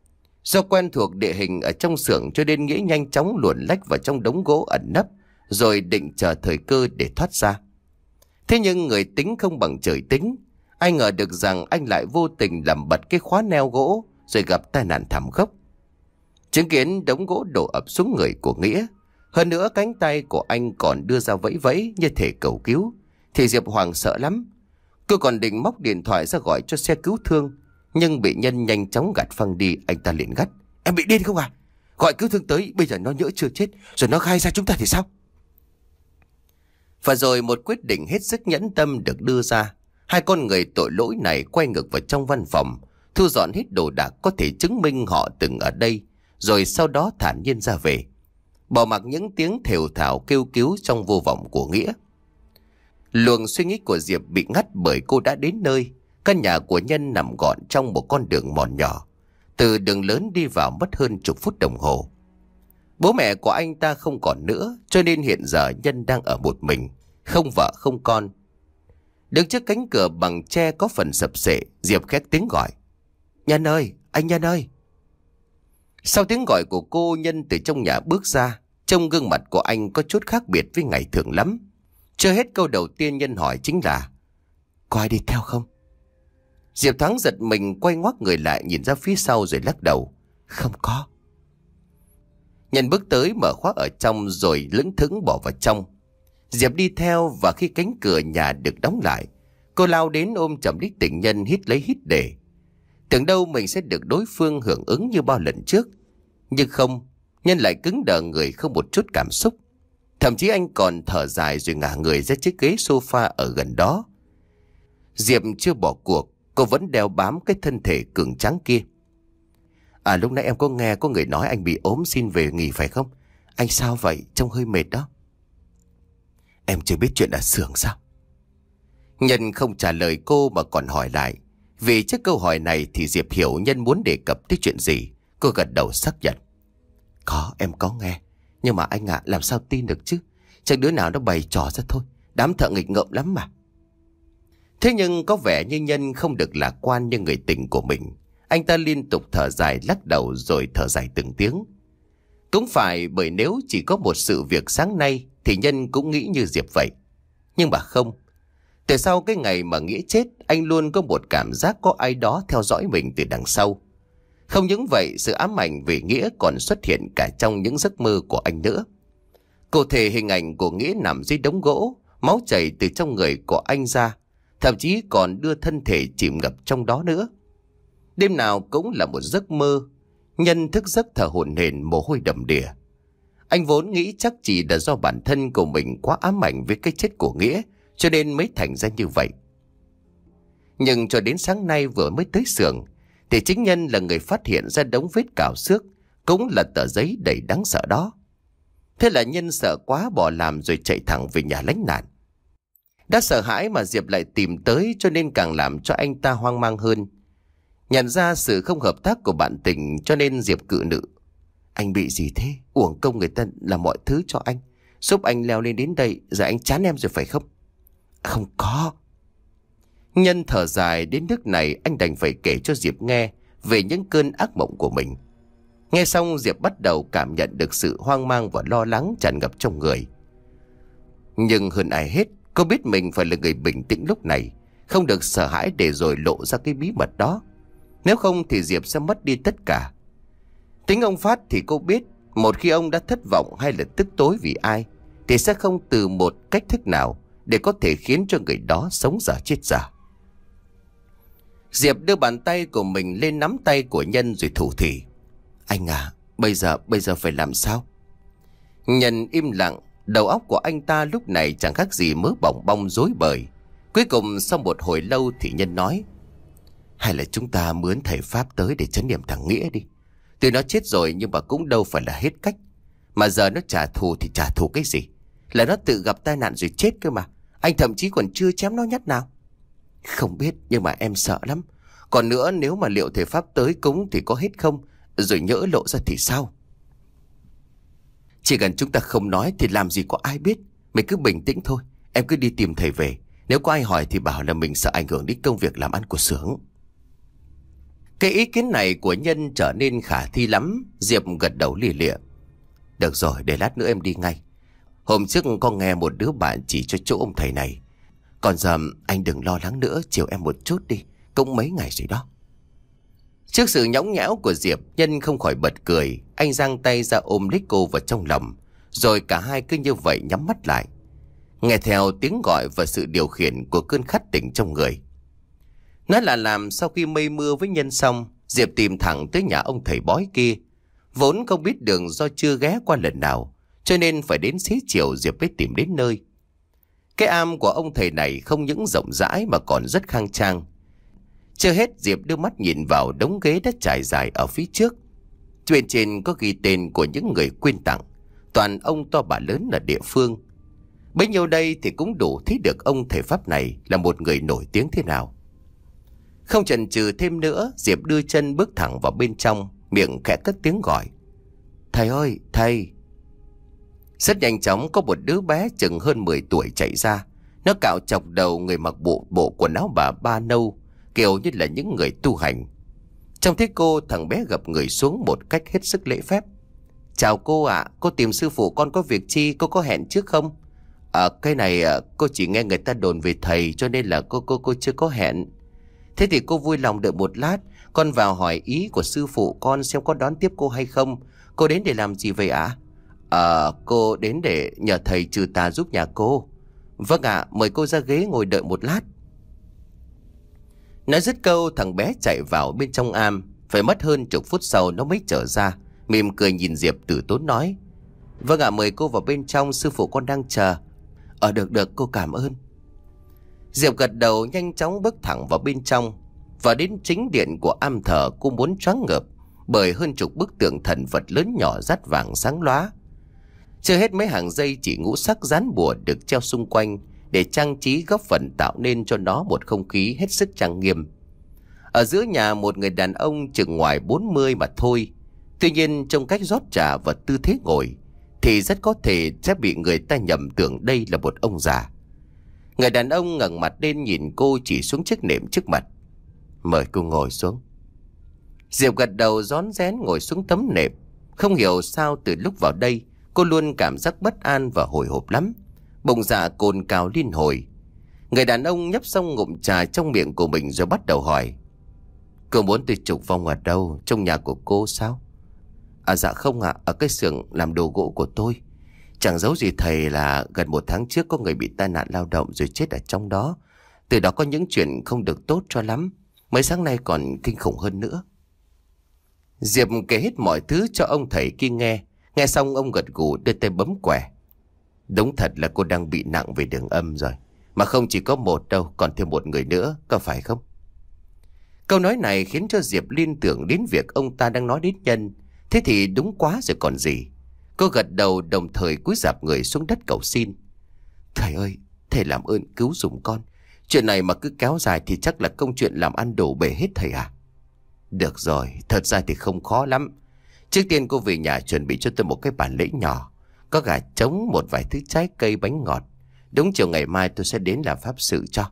Do quen thuộc địa hình ở trong xưởng cho nên Nghĩa nhanh chóng luồn lách vào trong đống gỗ ẩn nấp, rồi định chờ thời cơ để thoát ra. Thế nhưng người tính không bằng trời tính. Ai ngờ được rằng anh lại vô tình làm bật cái khóa neo gỗ, rồi gặp tai nạn thảm khốc. Chứng kiến đống gỗ đổ ập xuống người của Nghĩa, hơn nữa cánh tay của anh còn đưa ra vẫy vẫy như thể cầu cứu, thì Diệp hoảng sợ lắm. Cô còn định móc điện thoại ra gọi cho xe cứu thương, nhưng bị Nhân nhanh chóng gạt phăng đi. Anh ta liền gắt: "Em bị điên không à? Gọi cứu thương tới, bây giờ nó nhỡ chưa chết rồi nó khai ra chúng ta thì sao?" Và rồi một quyết định hết sức nhẫn tâm được đưa ra. Hai con người tội lỗi này quay ngược vào trong văn phòng, thu dọn hết đồ đạc có thể chứng minh họ từng ở đây, rồi sau đó thản nhiên ra về, bỏ mặc những tiếng thều thào kêu cứu trong vô vọng của Nghĩa. Luồng suy nghĩ của Diệp bị ngắt bởi cô đã đến nơi. Căn nhà của Nhân nằm gọn trong một con đường mòn nhỏ, từ đường lớn đi vào mất hơn chục phút đồng hồ. Bố mẹ của anh ta không còn nữa, cho nên hiện giờ Nhân đang ở một mình, không vợ không con. Đứng trước cánh cửa bằng tre có phần sập sệ, Diệp khét tiếng gọi: "Nhân ơi, anh Nhân ơi!" Sau tiếng gọi của cô, Nhân từ trong nhà bước ra. Trông gương mặt của anh có chút khác biệt với ngày thường lắm. Chưa hết câu đầu tiên Nhân hỏi chính là: "Có ai đi theo không?" Diệp thoáng giật mình, quay ngoắt người lại nhìn ra phía sau rồi lắc đầu: "Không có." Nhân bước tới mở khóa ở trong rồi lững thững bỏ vào trong. Diệp đi theo, và khi cánh cửa nhà được đóng lại, cô lao đến ôm chầm lấy tình Nhân, hít lấy hít để. Tưởng đâu mình sẽ được đối phương hưởng ứng như bao lần trước. Nhưng không, Nhân lại cứng đờ người, không một chút cảm xúc. Thậm chí anh còn thở dài rồi ngả người ra chiếc ghế sofa ở gần đó. Diệp chưa bỏ cuộc, cô vẫn đeo bám cái thân thể cường tráng kia. "À, lúc nãy em có nghe có người nói anh bị ốm xin về nghỉ phải không? Anh sao vậy? Trông hơi mệt đó." "Em chưa biết chuyện ở xưởng sao?" Nhân không trả lời cô mà còn hỏi lại. Vì trước câu hỏi này thì Diệp hiểu Nhân muốn đề cập tới chuyện gì. Cô gật đầu xác nhận: "Có, em có nghe. Nhưng mà anh ạ, à, làm sao tin được chứ? Chẳng đứa nào nó bày trò ra thôi. Đám thợ nghịch ngợm lắm mà." Thế nhưng có vẻ như Nhân không được lạc quan như người tình của mình. Anh ta liên tục thở dài, lắc đầu rồi thở dài từng tiếng. Cũng phải, bởi nếu chỉ có một sự việc sáng nay thì Nhân cũng nghĩ như Diệp vậy. Nhưng mà không. Từ sau cái ngày mà Nghĩa chết, anh luôn có một cảm giác có ai đó theo dõi mình từ đằng sau. Không những vậy, sự ám ảnh về Nghĩa còn xuất hiện cả trong những giấc mơ của anh nữa. Cụ thể, hình ảnh của Nghĩa nằm dưới đống gỗ, máu chảy từ trong người của anh ra, thậm chí còn đưa thân thể chìm ngập trong đó nữa. Đêm nào cũng là một giấc mơ. Nhân thức giấc thở hổn hển, mồ hôi đầm đìa. Anh vốn nghĩ chắc chỉ là do bản thân của mình quá ám ảnh với cái chết của Nghĩa, cho nên mới thành ra như vậy. Nhưng cho đến sáng nay vừa mới tới xưởng, thì chính Nhân là người phát hiện ra đống vết cào xước, cũng là tờ giấy đầy đáng sợ đó. Thế là Nhân sợ quá bỏ làm rồi chạy thẳng về nhà lánh nạn. Đã sợ hãi mà Diệp lại tìm tới, cho nên càng làm cho anh ta hoang mang hơn. Nhận ra sự không hợp tác của bạn tình, cho nên Diệp cự nữ: "Anh bị gì thế? Uổng công người ta làm mọi thứ cho anh, giúp anh leo lên đến đây, giờ anh chán em rồi phải không?" "Không có." Nhân thở dài đến nước này, anh đành phải kể cho Diệp nghe về những cơn ác mộng của mình. Nghe xong, Diệp bắt đầu cảm nhận được sự hoang mang và lo lắng tràn ngập trong người. Nhưng hơn ai hết, cô biết mình phải là người bình tĩnh lúc này, không được sợ hãi để rồi lộ ra cái bí mật đó. Nếu không thì Diệp sẽ mất đi tất cả. Tính ông Phát thì cô biết, một khi ông đã thất vọng hay là tức tối vì ai, thì sẽ không từ một cách thức nào để có thể khiến cho người đó sống dở chết dở. Diệp đưa bàn tay của mình lên nắm tay của Nhân rồi thủ thỉ: "Anh à, bây giờ, bây giờ phải làm sao?" Nhân im lặng. Đầu óc của anh ta lúc này chẳng khác gì mớ bỏng bong rối bời. Cuối cùng sau một hồi lâu thì Nhân nói: "Hay là chúng ta mướn thầy Pháp tới để trấn yểm thằng Nghĩa đi. Tuy nó chết rồi nhưng mà cũng đâu phải là hết cách. Mà giờ nó trả thù thì trả thù cái gì? Là nó tự gặp tai nạn rồi chết cơ mà. Anh thậm chí còn chưa chém nó nhát nào." "Không biết, nhưng mà em sợ lắm. Còn nữa, nếu mà liệu thầy Pháp tới cúng thì có hết không? Rồi nhỡ lộ ra thì sao?" "Chỉ cần chúng ta không nói thì làm gì có ai biết. Mình cứ bình tĩnh thôi. Em cứ đi tìm thầy về. Nếu có ai hỏi thì bảo là mình sợ ảnh hưởng đến công việc làm ăn của xưởng." Cái ý kiến này của Nhân trở nên khả thi lắm. Diệp gật đầu lìa lịa. Được rồi, để lát nữa em đi ngay. Hôm trước con nghe một đứa bạn chỉ cho chỗ ông thầy này. Còn giờ anh đừng lo lắng nữa, chiều em một chút đi, cũng mấy ngày rồi đó. Trước sự nhõng nhẽo của Diệp, Nhân không khỏi bật cười. Anh giang tay ra ôm lấy cô vào trong lòng, rồi cả hai cứ như vậy nhắm mắt lại, nghe theo tiếng gọi và sự điều khiển của cơn khát tỉnh trong người. Nói là làm, sau khi mây mưa với Nhân xong, Diệp tìm thẳng tới nhà ông thầy bói kia. Vốn không biết đường do chưa ghé qua lần nào, cho nên phải đến xế chiều Diệp mới tìm đến nơi. Cái am của ông thầy này không những rộng rãi mà còn rất khang trang. Chưa hết, Diệp đưa mắt nhìn vào đống ghế đất trải dài ở phía trước. Bên trên có ghi tên của những người quyên tặng, toàn ông to bà lớn ở địa phương. Bấy nhiêu đây thì cũng đủ thấy được ông thầy Pháp này là một người nổi tiếng thế nào. Không chần chừ thêm nữa, Diệp đưa chân bước thẳng vào bên trong, miệng khẽ cất tiếng gọi. Thầy ơi, thầy! Rất nhanh chóng có một đứa bé chừng hơn mười tuổi chạy ra. Nó cạo chọc đầu, người mặc bộ bộ quần áo bà ba nâu, kiểu như là những người tu hành. Trông thấy cô, thằng bé gập người xuống một cách hết sức lễ phép. Chào cô ạ, à, cô tìm sư phụ con có việc chi, cô có hẹn trước không? À, cái này à, cô chỉ nghe người ta đồn về thầy cho nên là cô cô cô chưa có hẹn. Thế thì cô vui lòng đợi một lát, con vào hỏi ý của sư phụ con xem có đón tiếp cô hay không. Cô đến để làm gì vậy ạ? À? À, cô đến để nhờ thầy trừ tà giúp nhà cô. Vâng ạ, à, mời cô ra ghế ngồi đợi một lát. Nói dứt câu, thằng bé chạy vào bên trong am. Phải mất hơn chục phút sau nó mới trở ra, mỉm cười nhìn Diệp từ tốn nói. Vâng ạ, à, mời cô vào bên trong, sư phụ con đang chờ. Ờ được được, cô cảm ơn. Diệp gật đầu, nhanh chóng bước thẳng vào bên trong. Và đến chính điện của am thờ, cô muốn choáng ngợp bởi hơn chục bức tượng thần vật lớn nhỏ dát vàng sáng lóa. Chưa hết, mấy hàng dây chỉ ngũ sắc dán bùa được treo xung quanh để trang trí, góp phần tạo nên cho nó một không khí hết sức trang nghiêm. Ở giữa nhà, một người đàn ông chừng ngoài bốn mươi mà thôi. Tuy nhiên trong cách rót trà và tư thế ngồi thì rất có thể sẽ bị người ta nhầm tưởng đây là một ông già. Người đàn ông ngẩng mặt lên nhìn cô, chỉ xuống chiếc nệm trước mặt. Mời cô ngồi xuống. Diệp gật đầu rón rén ngồi xuống tấm nệm. Không hiểu sao từ lúc vào đây cô luôn cảm giác bất an và hồi hộp lắm. Bụng dạ cồn cào liên hồi. Người đàn ông nhấp xong ngụm trà trong miệng của mình rồi bắt đầu hỏi. Cô muốn tôi trục vong ở đâu? Trong nhà của cô sao? À dạ không ạ, à, ở cái xưởng làm đồ gỗ của tôi. Chẳng giấu gì thầy là gần một tháng trước có người bị tai nạn lao động rồi chết ở trong đó. Từ đó có những chuyện không được tốt cho lắm. Mấy sáng nay còn kinh khủng hơn nữa. Diệp kể hết mọi thứ cho ông thầy kia nghe. Nghe xong ông gật gù đưa tay bấm quẻ. Đúng thật là cô đang bị nặng về đường âm rồi. Mà không chỉ có một đâu, còn thêm một người nữa, có phải không? Câu nói này khiến cho Diệp liên tưởng đến việc ông ta đang nói đến Nhân. Thế thì đúng quá rồi còn gì. Cô gật đầu, đồng thời cúi rạp người xuống đất cầu xin. Thầy ơi, thầy làm ơn cứu giùm con. Chuyện này mà cứ kéo dài thì chắc là công chuyện làm ăn đổ bể hết thầy à. Được rồi, thật ra thì không khó lắm. Trước tiên cô về nhà chuẩn bị cho tôi một cái bàn lễ nhỏ. Có gà trống, một vài thứ trái cây, bánh ngọt. Đúng chiều ngày mai tôi sẽ đến làm pháp sự cho.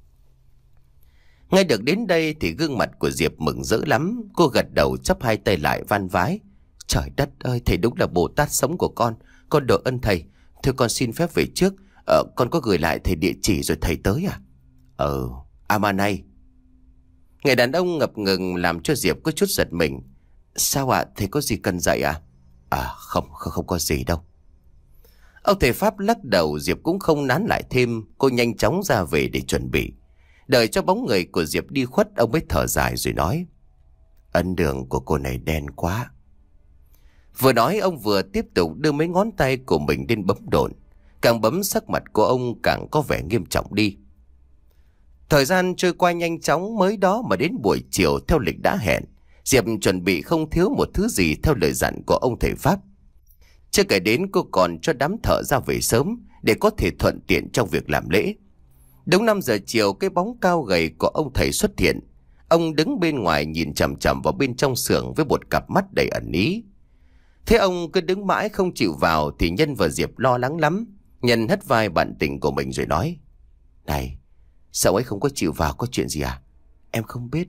Ngay được đến đây thì gương mặt của Diệp mừng rỡ lắm. Cô gật đầu chắp hai tay lại van vái. Trời đất ơi, thầy đúng là Bồ Tát sống của con. Con đội ơn thầy. Thôi con xin phép về trước. Ờ, con có gửi lại thầy địa chỉ rồi thầy tới à? Ờ, à mà này. Người đàn ông ngập ngừng làm cho Diệp có chút giật mình. Sao ạ, à? Thầy có gì cần dạy à? À không, không, không có gì đâu. Ông thầy Pháp lắc đầu. Diệp cũng không nán lại thêm. Cô nhanh chóng ra về để chuẩn bị. Đợi cho bóng người của Diệp đi khuất, ông mới thở dài rồi nói. Ân đường của cô này đen quá. Vừa nói ông vừa tiếp tục đưa mấy ngón tay của mình lên bấm độn. Càng bấm sắc mặt của ông càng có vẻ nghiêm trọng đi. Thời gian trôi qua nhanh chóng, mới đó mà đến buổi chiều theo lịch đã hẹn. Diệp chuẩn bị không thiếu một thứ gì theo lời dặn của ông thầy Pháp. Chưa kể đến cô còn cho đám thợ ra về sớm để có thể thuận tiện trong việc làm lễ. Đúng năm giờ chiều, cái bóng cao gầy của ông thầy xuất hiện. Ông đứng bên ngoài nhìn chằm chằm vào bên trong xưởng với một cặp mắt đầy ẩn ý. Thế ông cứ đứng mãi không chịu vào thì Nhân và Diệp lo lắng lắm. Nhân hất vai bạn tình của mình rồi nói. Này, sao ấy không có chịu vào, có chuyện gì à? Em không biết nữa.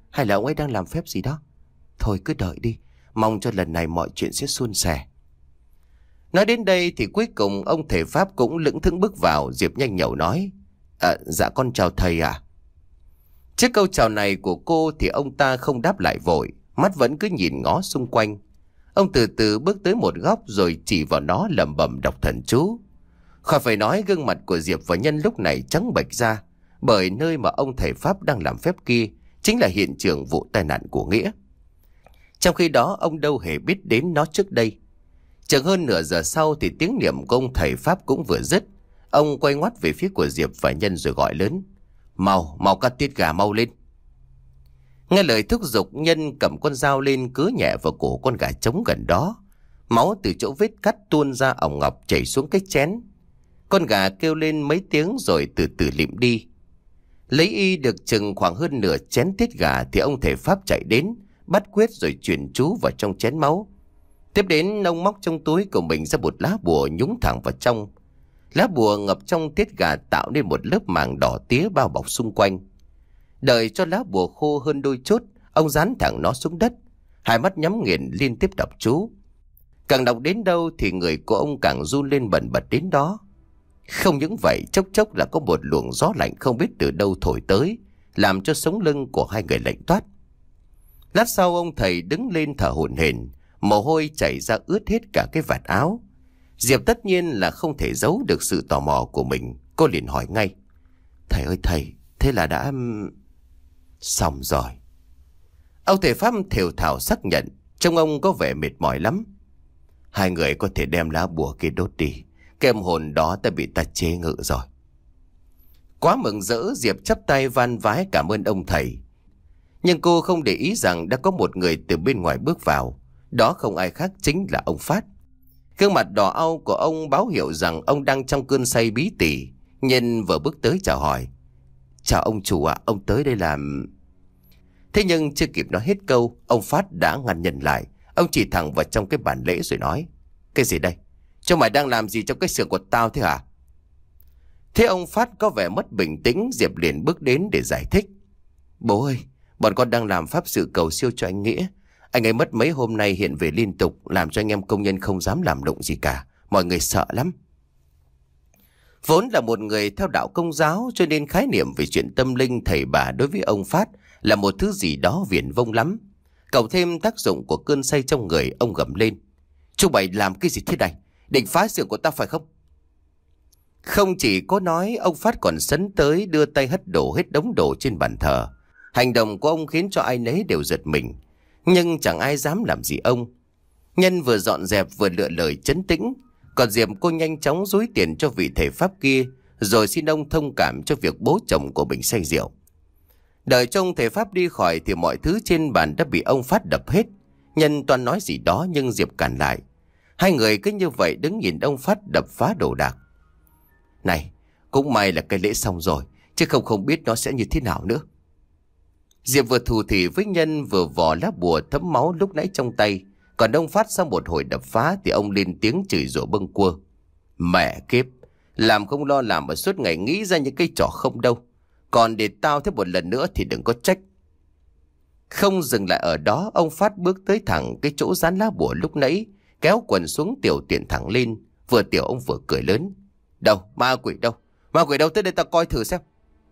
Hay là ông ấy đang làm phép gì đó? Thôi cứ đợi đi, mong cho lần này mọi chuyện sẽ suôn sẻ. Nói đến đây thì cuối cùng ông thầy Pháp cũng lững thững bước vào. Diệp nhanh nhẩu nói: À, dạ con chào thầy ạ. Trước câu chào này của cô thì ông ta không đáp lại vội, mắt vẫn cứ nhìn ngó xung quanh. Ông từ từ bước tới một góc rồi chỉ vào nó lẩm bẩm đọc thần chú. Khỏi phải nói, gương mặt của Diệp và Nhân lúc này trắng bệch ra, bởi nơi mà ông thầy Pháp đang làm phép kia chính là hiện trường vụ tai nạn của Nghĩa. Trong khi đó ông đâu hề biết đến nó trước đây. Chừng hơn nửa giờ sau thì tiếng niệm của ông thầy Pháp cũng vừa dứt. Ông quay ngoắt về phía của Diệp và Nhân rồi gọi lớn: Mau, mau cắt tiết gà mau lên. Nghe lời thúc giục, Nhân cầm con dao lên cứa nhẹ vào cổ con gà trống gần đó. Máu từ chỗ vết cắt tuôn ra ỏng ngọc chảy xuống cái chén. Con gà kêu lên mấy tiếng rồi từ từ lịm đi. Lấy y được chừng khoảng hơn nửa chén tiết gà thì ông thầy Pháp chạy đến, bắt quyết rồi truyền chú vào trong chén máu. Tiếp đến ông móc trong túi của mình ra một lá bùa nhúng thẳng vào trong. Lá bùa ngập trong tiết gà tạo nên một lớp màng đỏ tía bao bọc xung quanh. Đợi cho lá bùa khô hơn đôi chút, ông dán thẳng nó xuống đất, hai mắt nhắm nghiền liên tiếp đọc chú. Càng đọc đến đâu thì người của ông càng run lên bần bật đến đó. Không những vậy, chốc chốc là có một luồng gió lạnh không biết từ đâu thổi tới, làm cho sống lưng của hai người lạnh toát. Lát sau ông thầy đứng lên thở hổn hển, mồ hôi chảy ra ướt hết cả cái vạt áo. Diệp tất nhiên là không thể giấu được sự tò mò của mình. Cô liền hỏi ngay: Thầy ơi thầy, thế là đã... Xong rồi. Ông thầy Pháp thều thào xác nhận, trông ông có vẻ mệt mỏi lắm. Hai người có thể đem lá bùa kia đốt đi, cái âm hồn đó đã bị ta chế ngự rồi. Quá mừng rỡ, Diệp chắp tay van vái cảm ơn ông thầy. Nhưng cô không để ý rằng đã có một người từ bên ngoài bước vào. Đó không ai khác chính là ông Phát. Gương mặt đỏ au của ông báo hiệu rằng ông đang trong cơn say bí tỉ. Nhân vừa bước tới chào hỏi: Chào ông chủ ạ, ông tới đây làm... Thế nhưng chưa kịp nói hết câu, ông Phát đã ngăn Nhân lại. Ông chỉ thẳng vào trong cái bàn lễ rồi nói: Cái gì đây? Chúng mày đang làm gì trong cái xưởng của tao thế hả? Thế ông Phát có vẻ mất bình tĩnh. Diệp liền bước đến để giải thích: Bố ơi, bọn con đang làm pháp sự cầu siêu cho anh Nghĩa. Anh ấy mất mấy hôm nay hiện về liên tục, làm cho anh em công nhân không dám làm động gì cả. Mọi người sợ lắm. Vốn là một người theo đạo Công giáo, cho nên khái niệm về chuyện tâm linh thầy bà đối với ông Phát là một thứ gì đó viển vông lắm. Cộng thêm tác dụng của cơn say trong người, ông gầm lên: Chúng mày làm cái gì thế này? Định phá xưởng của tao phải không? Không chỉ có nói, ông Phát còn sấn tới đưa tay hất đổ hết đống đồ trên bàn thờ. Hành động của ông khiến cho ai nấy đều giật mình, nhưng chẳng ai dám làm gì ông. Nhân vừa dọn dẹp vừa lựa lời trấn tĩnh, còn Diệp cô nhanh chóng dúi tiền cho vị thầy Pháp kia, rồi xin ông thông cảm cho việc bố chồng của mình say rượu. Đợi cho ông thầy Pháp đi khỏi thì mọi thứ trên bàn đã bị ông Phát đập hết. Nhân toàn nói gì đó nhưng Diệp cản lại. Hai người cứ như vậy đứng nhìn ông Phát đập phá đồ đạc. Này, cũng may là cái lễ xong rồi, chứ không không biết nó sẽ như thế nào nữa. Diệp vừa thù thì với Nhân vừa vò lá bùa thấm máu lúc nãy trong tay. Còn ông Phát sau một hồi đập phá thì ông lên tiếng chửi rủa bâng quơ: Mẹ kiếp, làm không lo làm mà suốt ngày nghĩ ra những cái trò không đâu. Còn để tao thêm một lần nữa thì đừng có trách. Không dừng lại ở đó, ông Phát bước tới thẳng cái chỗ dán lá bùa lúc nãy, kéo quần xuống tiểu tiện thẳng lên. Vừa tiểu ông vừa cười lớn: Đâu, ma quỷ đâu? Ma quỷ đâu, tới đây tao coi thử xem.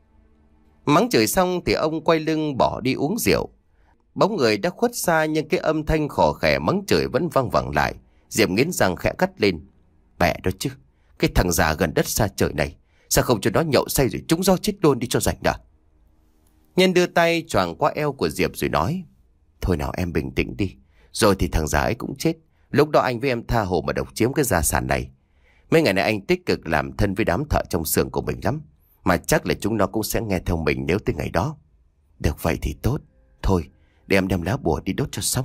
Mắng chửi xong thì ông quay lưng bỏ đi uống rượu. Bóng người đã khuất xa nhưng cái âm thanh khò khè mắng chửi vẫn vang vẳng lại. Diệp nghiến răng khẽ cắt lên: Mẹ đó chứ, cái thằng già gần đất xa trời này, sao không cho nó nhậu say rồi trúng gió chết luôn đi cho rảnh đã. Nhân đưa tay choàng qua eo của Diệp rồi nói: Thôi nào em bình tĩnh đi, rồi thì thằng già ấy cũng chết. Lúc đó anh với em tha hồ mà độc chiếm cái gia sản này. Mấy ngày này anh tích cực làm thân với đám thợ trong xưởng của mình lắm, mà chắc là chúng nó cũng sẽ nghe theo mình nếu tới ngày đó. Được vậy thì tốt. Thôi, để em đem lá bùa đi đốt cho xong.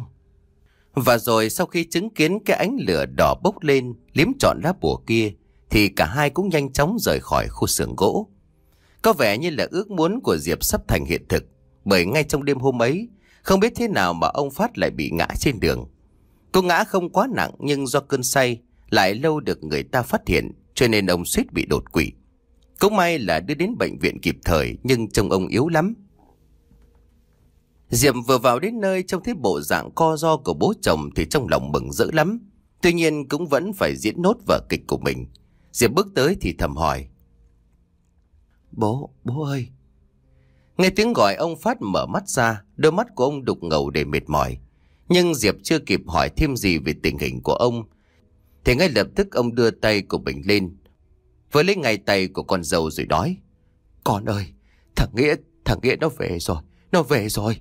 Và rồi sau khi chứng kiến cái ánh lửa đỏ bốc lên, liếm trọn lá bùa kia, thì cả hai cũng nhanh chóng rời khỏi khu xưởng gỗ. Có vẻ như là ước muốn của Diệp sắp thành hiện thực, bởi ngay trong đêm hôm ấy, không biết thế nào mà ông Phát lại bị ngã trên đường. Cô ngã không quá nặng nhưng do cơn say lại lâu được người ta phát hiện, cho nên ông suýt bị đột quỵ. Cũng may là đưa đến bệnh viện kịp thời, nhưng trông ông yếu lắm. Diệp vừa vào đến nơi trông thấy bộ dạng co ro của bố chồng thì trong lòng mừng rỡ lắm. Tuy nhiên cũng vẫn phải diễn nốt vở kịch của mình. Diệp bước tới thì thầm hỏi: Bố, bố ơi. Nghe tiếng gọi, ông Phát mở mắt ra, đôi mắt của ông đục ngầu để mệt mỏi. Nhưng Diệp chưa kịp hỏi thêm gì về tình hình của ông thì ngay lập tức ông đưa tay của mình lên, vừa lấy ngay tay của con dâu rồi nói: Con ơi, thằng Nghĩa, thằng Nghĩa nó về rồi, nó về rồi.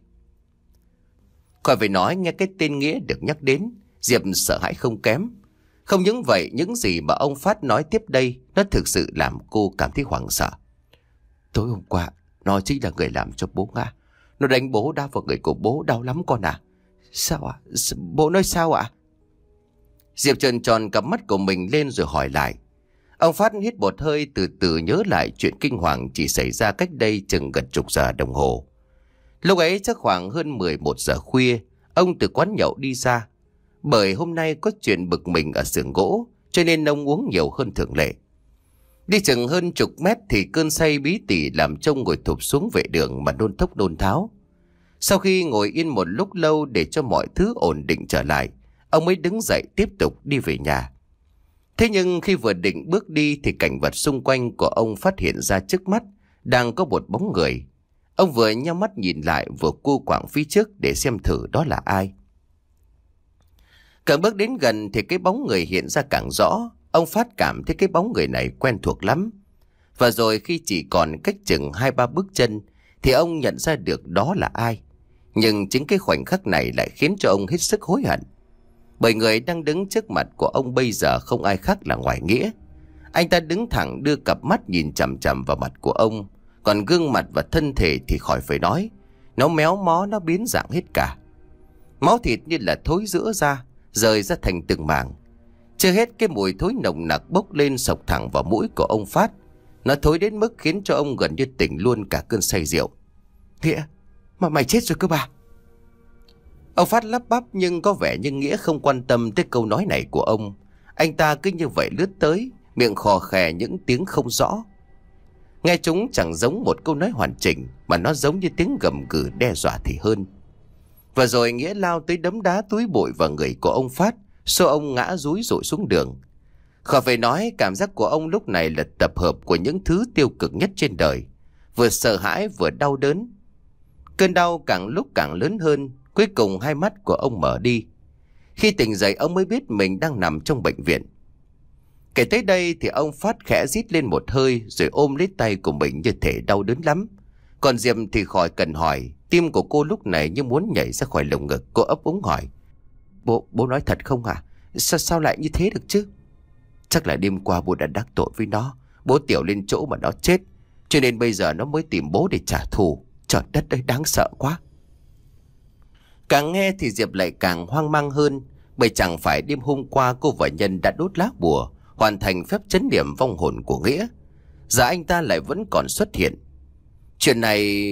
Khỏi phải nói, nghe cái tên Nghĩa được nhắc đến, Diệp sợ hãi không kém. Không những vậy, những gì mà ông Phát nói tiếp đây nó thực sự làm cô cảm thấy hoảng sợ. Tối hôm qua, nó chính là người làm cho bố ngã. Nó đánh bố, đau vào người của bố, đau lắm con à. Sao ạ? À? Bố nói sao ạ? À? Diệp trợn tròn cặp mắt của mình lên rồi hỏi lại. Ông Phát hít một hơi, từ từ nhớ lại chuyện kinh hoàng chỉ xảy ra cách đây chừng gần chục giờ đồng hồ. Lúc ấy chắc khoảng hơn mười một giờ khuya, ông từ quán nhậu đi ra. Bởi hôm nay có chuyện bực mình ở xưởng gỗ, cho nên ông uống nhiều hơn thường lệ. Đi chừng hơn chục mét thì cơn say bí tỉ làm trông ngồi thụp xuống vệ đường mà nôn thốc nôn tháo. Sau khi ngồi yên một lúc lâu để cho mọi thứ ổn định trở lại, ông mới đứng dậy tiếp tục đi về nhà. Thế nhưng khi vừa định bước đi thì cảnh vật xung quanh của ông phát hiện ra trước mắt đang có một bóng người. Ông vừa nhắm mắt nhìn lại vừa cu quạng phía trước để xem thử đó là ai. Càng bước đến gần thì cái bóng người hiện ra càng rõ. Ông Phát cảm thấy cái bóng người này quen thuộc lắm. Và rồi khi chỉ còn cách chừng hai ba bước chân thì ông nhận ra được đó là ai. Nhưng chính cái khoảnh khắc này lại khiến cho ông hết sức hối hận. Bởi người đang đứng trước mặt của ông bây giờ không ai khác là ngoài Nghĩa. Anh ta đứng thẳng đưa cặp mắt nhìn chằm chằm vào mặt của ông. Còn gương mặt và thân thể thì khỏi phải nói. Nó méo mó, nó biến dạng hết cả. Máu thịt như là thối rữa ra, rời ra thành từng mảng. Chưa hết, cái mùi thối nồng nặc bốc lên sộc thẳng vào mũi của ông Phát. Nó thối đến mức khiến cho ông gần như tỉnh luôn cả cơn say rượu. Nghĩa, mà mày chết rồi cơ bà. Ông Phát lắp bắp nhưng có vẻ như Nghĩa không quan tâm tới câu nói này của ông. Anh ta cứ như vậy lướt tới, miệng khò khè những tiếng không rõ. Nghe chúng chẳng giống một câu nói hoàn chỉnh, mà nó giống như tiếng gầm gừ đe dọa thì hơn. Và rồi Nghĩa lao tới đấm đá túi bụi vào người của ông Phát, xô ông ngã rúi rụi xuống đường. Khỏi phải nói, cảm giác của ông lúc này là tập hợp của những thứ tiêu cực nhất trên đời. Vừa sợ hãi vừa đau đớn. Cơn đau càng lúc càng lớn hơn. Cuối cùng hai mắt của ông mở đi. Khi tỉnh dậy ông mới biết mình đang nằm trong bệnh viện. Kể tới đây thì ông Phát khẽ rít lên một hơi rồi ôm lấy tay của mình như thể đau đớn lắm. Còn Diệp thì khỏi cần hỏi, tim của cô lúc này như muốn nhảy ra khỏi lồng ngực. Cô ấp úng hỏi: Bố, bố nói thật không hả? Sao, sao lại như thế được chứ? Chắc là đêm qua bố đã đắc tội với nó. Bố tiểu lên chỗ mà nó chết, cho nên bây giờ nó mới tìm bố để trả thù. Trời đất ơi, đáng sợ quá. Càng nghe thì Diệp lại càng hoang mang hơn. Bởi chẳng phải đêm hôm qua cô và Nhân đã đốt lá bùa hoàn thành phép trấn điểm vong hồn của Nghĩa. Giờ anh ta lại vẫn còn xuất hiện. Chuyện này...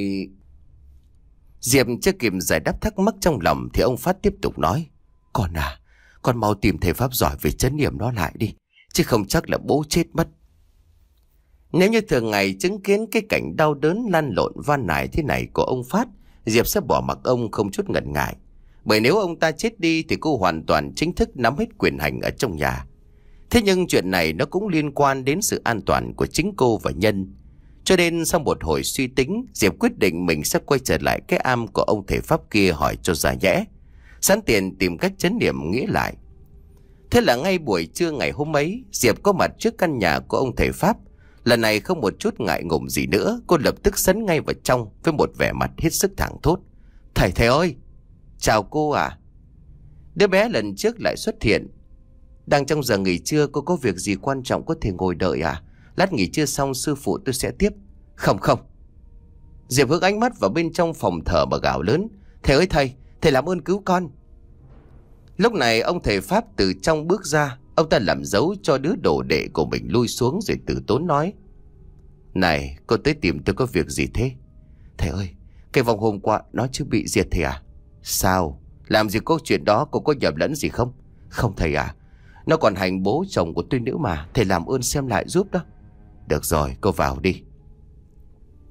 Diệp chưa kịp giải đáp thắc mắc trong lòng thì ông Phát tiếp tục nói: Con à, con mau tìm thầy pháp giỏi về trấn điểm nó lại đi, chứ không chắc là bố chết mất. Nếu như thường ngày chứng kiến cái cảnh đau đớn lăn lộn van nài thế này của ông Phát, Diệp sẽ bỏ mặc ông không chút ngần ngại. Bởi nếu ông ta chết đi thì cô hoàn toàn chính thức nắm hết quyền hành ở trong nhà. Thế nhưng chuyện này nó cũng liên quan đến sự an toàn của chính cô và Nhân. Cho nên sau một hồi suy tính, Diệp quyết định mình sẽ quay trở lại cái am của ông thầy pháp kia hỏi cho ra nhẽ, sẵn tiện tìm cách trấn điểm Nghĩa lại. Thế là ngay buổi trưa ngày hôm ấy, Diệp có mặt trước căn nhà của ông thầy pháp. Lần này không một chút ngại ngùng gì nữa, cô lập tức sấn ngay vào trong với một vẻ mặt hết sức thẳng thốt: Thầy, thầy ơi! Chào cô ạ. À. Đứa bé lần trước lại xuất hiện. Đang trong giờ nghỉ trưa, cô có việc gì quan trọng có thể ngồi đợi à? Lát nghỉ trưa xong sư phụ tôi sẽ tiếp. Không không. Diệp hướng ánh mắt vào bên trong phòng thờ mà gào lớn: Thầy ơi thầy, thầy làm ơn cứu con. Lúc này ông thầy pháp từ trong bước ra. Ông ta làm dấu cho đứa đồ đệ của mình lui xuống rồi từ tốn nói: Này, cô tới tìm tôi có việc gì thế? Thầy ơi, cái vong hôm qua nó chưa bị diệt thầy à? Sao? Làm gì có chuyện đó, cô có nhầm lẫn gì không? Không thầy à, nó còn hành bố chồng của tôi nữa mà. Thầy làm ơn xem lại giúp đó. Được rồi, cô vào đi.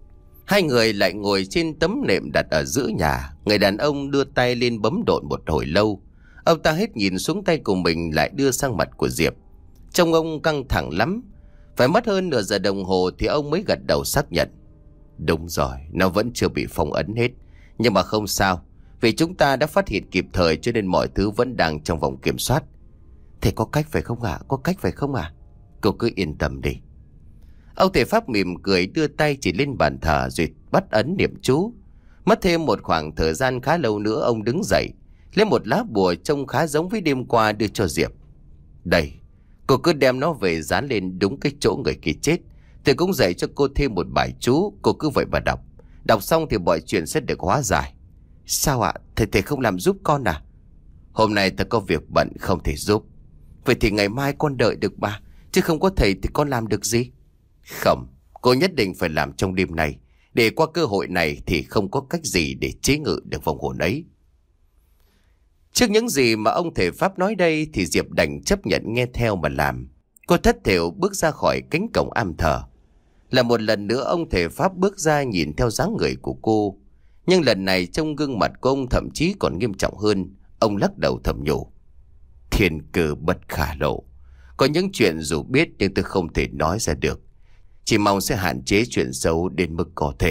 Hai người lại ngồi trên tấm nệm đặt ở giữa nhà. Người đàn ông đưa tay lên bấm độn một hồi lâu. Ông ta hết nhìn xuống tay của mình lại đưa sang mặt của Diệp. Trông ông căng thẳng lắm. Phải mất hơn nửa giờ đồng hồ thì ông mới gật đầu xác nhận. Đúng rồi, nó vẫn chưa bị phong ấn hết. Nhưng mà không sao, vì chúng ta đã phát hiện kịp thời cho nên mọi thứ vẫn đang trong vòng kiểm soát. Thế có cách phải không ạ? À? Có cách phải không ạ? À? Cô cứ yên tâm đi. Ông thầy Pháp mỉm cười đưa tay chỉ lên bàn thờ rồi bắt ấn niệm chú. Mất thêm một khoảng thời gian khá lâu nữa ông đứng dậy, lấy một lá bùa trông khá giống với đêm qua đưa cho Diệp. Đây, cô cứ đem nó về dán lên đúng cái chỗ người kia chết. Thầy cũng dạy cho cô thêm một bài chú, cô cứ vậy mà đọc. Đọc xong thì mọi chuyện sẽ được hóa giải. Sao ạ? Thầy thầy không làm giúp con à? Hôm nay ta có việc bận không thể giúp. Vậy thì ngày mai con đợi được bà, chứ không có thầy thì con làm được gì? Không, cô nhất định phải làm trong đêm này. Để qua cơ hội này thì không có cách gì để chế ngự được vong hồn ấy. Trước những gì mà ông thầy Pháp nói đây thì Diệp đành chấp nhận nghe theo mà làm. Cô thất thểu bước ra khỏi cánh cổng am thờ. Là một lần nữa ông thầy Pháp bước ra nhìn theo dáng người của cô. Nhưng lần này trong gương mặt của ông thậm chí còn nghiêm trọng hơn. Ông lắc đầu thầm nhủ. Thiên cơ bất khả lộ. Có những chuyện dù biết nhưng tôi không thể nói ra được. Chỉ mong sẽ hạn chế chuyện xấu đến mức có thể.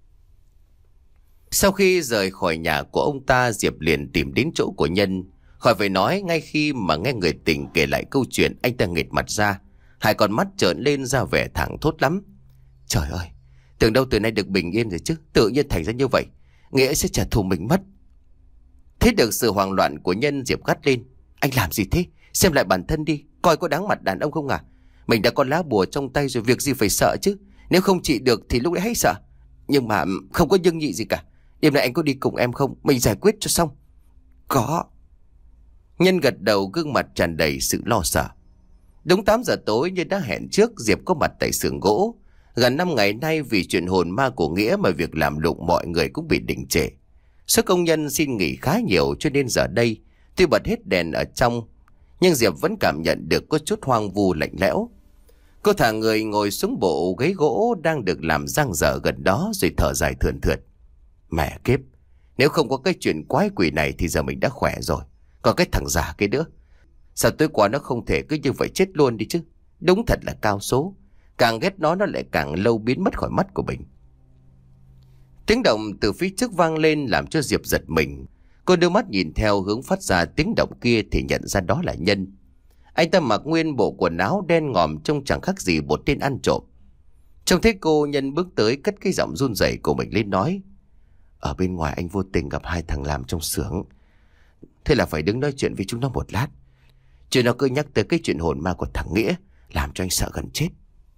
Sau khi rời khỏi nhà của ông ta, Diệp liền tìm đến chỗ của Nhân. Khỏi phải nói, ngay khi mà nghe người tình kể lại câu chuyện, anh ta nghệt mặt ra. Hai con mắt trợn lên ra vẻ thẳng thốt lắm. Trời ơi, tưởng đâu từ nay được bình yên rồi chứ, tự nhiên thành ra như vậy. Nghĩa sẽ trả thù mình mất. Thấy được sự hoang loạn của Nhân, Diệp gắt lên. Anh làm gì thế? Xem lại bản thân đi, coi có đáng mặt đàn ông không à? Mình đã có lá bùa trong tay rồi, việc gì phải sợ chứ? Nếu không trị được thì lúc đấy hãy sợ. Nhưng mà không có nhưng nhị gì cả. Đêm nay anh có đi cùng em không? Mình giải quyết cho xong. Có. Nhân gật đầu, gương mặt tràn đầy sự lo sợ. Đúng tám giờ tối như đã hẹn trước, Diệp có mặt tại xưởng gỗ. Gần năm ngày nay vì chuyện hồn ma của Nghĩa mà việc làm lụng mọi người cũng bị đình trệ. Số công nhân xin nghỉ khá nhiều cho nên giờ đây tuy bật hết đèn ở trong, nhưng Diệp vẫn cảm nhận được có chút hoang vu lạnh lẽo. Cô thả người ngồi xuống bộ ghế gỗ đang được làm dang dở gần đó rồi thở dài thườn thượt. Mẹ kiếp, nếu không có cái chuyện quái quỷ này thì giờ mình đã khỏe rồi. Còn cái thằng già kia nữa, sao tối qua nó không thể cứ như vậy chết luôn đi chứ? Đúng thật là cao số. Càng ghét nó nó lại càng lâu biến mất khỏi mắt của mình. Tiếng động từ phía trước vang lên làm cho Diệp giật mình. Cô đưa mắt nhìn theo hướng phát ra tiếng động kia thì nhận ra đó là Nhân. Anh ta mặc nguyên bộ quần áo đen ngòm trông chẳng khác gì một tên ăn trộm. Trông thấy cô, Nhân bước tới cất cái giọng run rẩy của mình lên nói. Ở bên ngoài anh vô tình gặp hai thằng làm trong xưởng. Thế là phải đứng nói chuyện với chúng nó một lát. Chứ nó cứ nhắc tới cái chuyện hồn ma của thằng Nghĩa, làm cho anh sợ gần chết.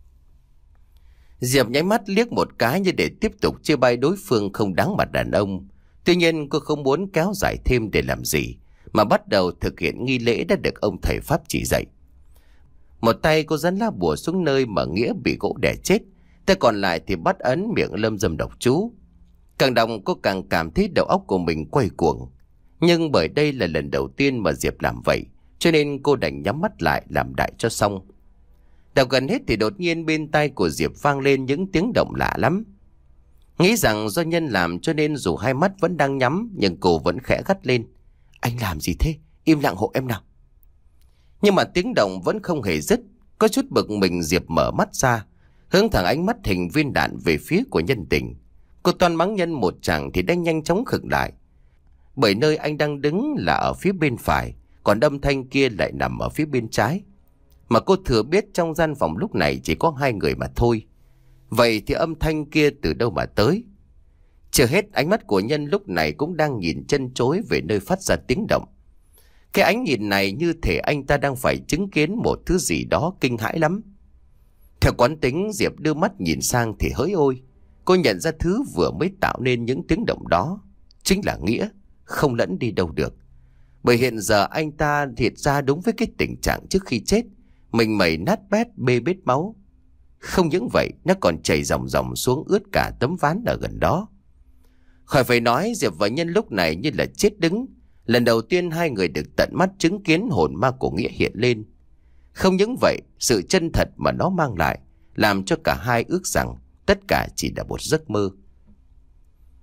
Diệp nháy mắt liếc một cái như để tiếp tục chê bai đối phương không đáng mặt đàn ông. Tuy nhiên cô không muốn kéo dài thêm để làm gì, mà bắt đầu thực hiện nghi lễ đã được ông thầy Pháp chỉ dạy. Một tay cô dán lá bùa xuống nơi mà Nghĩa bị gỗ đè chết, tay còn lại thì bắt ấn miệng lâm dâm đọc chú. Càng đọc cô càng cảm thấy đầu óc của mình quay cuồng. Nhưng bởi đây là lần đầu tiên mà Diệp làm vậy, cho nên cô đành nhắm mắt lại làm đại cho xong. Đọc gần hết thì đột nhiên bên tai của Diệp vang lên những tiếng động lạ lắm. Nghĩ rằng do Nhân làm cho nên dù hai mắt vẫn đang nhắm, nhưng cô vẫn khẽ gắt lên. Anh làm gì thế? Im lặng hộ em nào. Nhưng mà tiếng động vẫn không hề dứt. Có chút bực mình, Diệp mở mắt ra, hướng thẳng ánh mắt hình viên đạn về phía của Nhân Tình. Cô toan mắng Nhân một tràng thì đang nhanh chóng khựng lại. Bởi nơi anh đang đứng là ở phía bên phải, còn âm thanh kia lại nằm ở phía bên trái. Mà cô thừa biết trong gian phòng lúc này chỉ có hai người mà thôi. Vậy thì âm thanh kia từ đâu mà tới? Chưa hết, ánh mắt của Nhân lúc này cũng đang nhìn chân chối về nơi phát ra tiếng động. Cái ánh nhìn này như thể anh ta đang phải chứng kiến một thứ gì đó kinh hãi lắm. Theo quán tính, Diệp đưa mắt nhìn sang thì hỡi ôi, cô nhận ra thứ vừa mới tạo nên những tiếng động đó chính là Nghĩa, không lẫn đi đâu được. Bởi hiện giờ anh ta thiệt ra đúng với cái tình trạng trước khi chết, mình mẩy nát bét bê bết máu. Không những vậy, nó còn chảy ròng ròng xuống ướt cả tấm ván ở gần đó. Khỏi phải nói, Diệp và Nhân lúc này như là chết đứng. Lần đầu tiên hai người được tận mắt chứng kiến hồn ma của Nghĩa hiện lên. Không những vậy, sự chân thật mà nó mang lại làm cho cả hai ước rằng tất cả chỉ là một giấc mơ.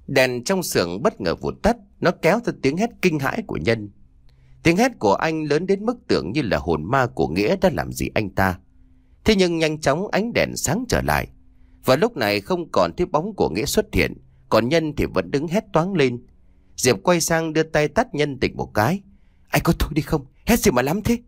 Đèn trong xưởng bất ngờ vụt tắt, nó kéo theo tiếng hét kinh hãi của Nhân. Tiếng hét của anh lớn đến mức tưởng như là hồn ma của Nghĩa đã làm gì anh ta. Thế nhưng nhanh chóng ánh đèn sáng trở lại. Và lúc này không còn thấy bóng của Nghĩa xuất hiện, còn Nhân thì vẫn đứng hét toáng lên. Diệp quay sang đưa tay tát Nhân tỉnh một cái. Anh có thôi đi không? Hét gì mà lắm thế?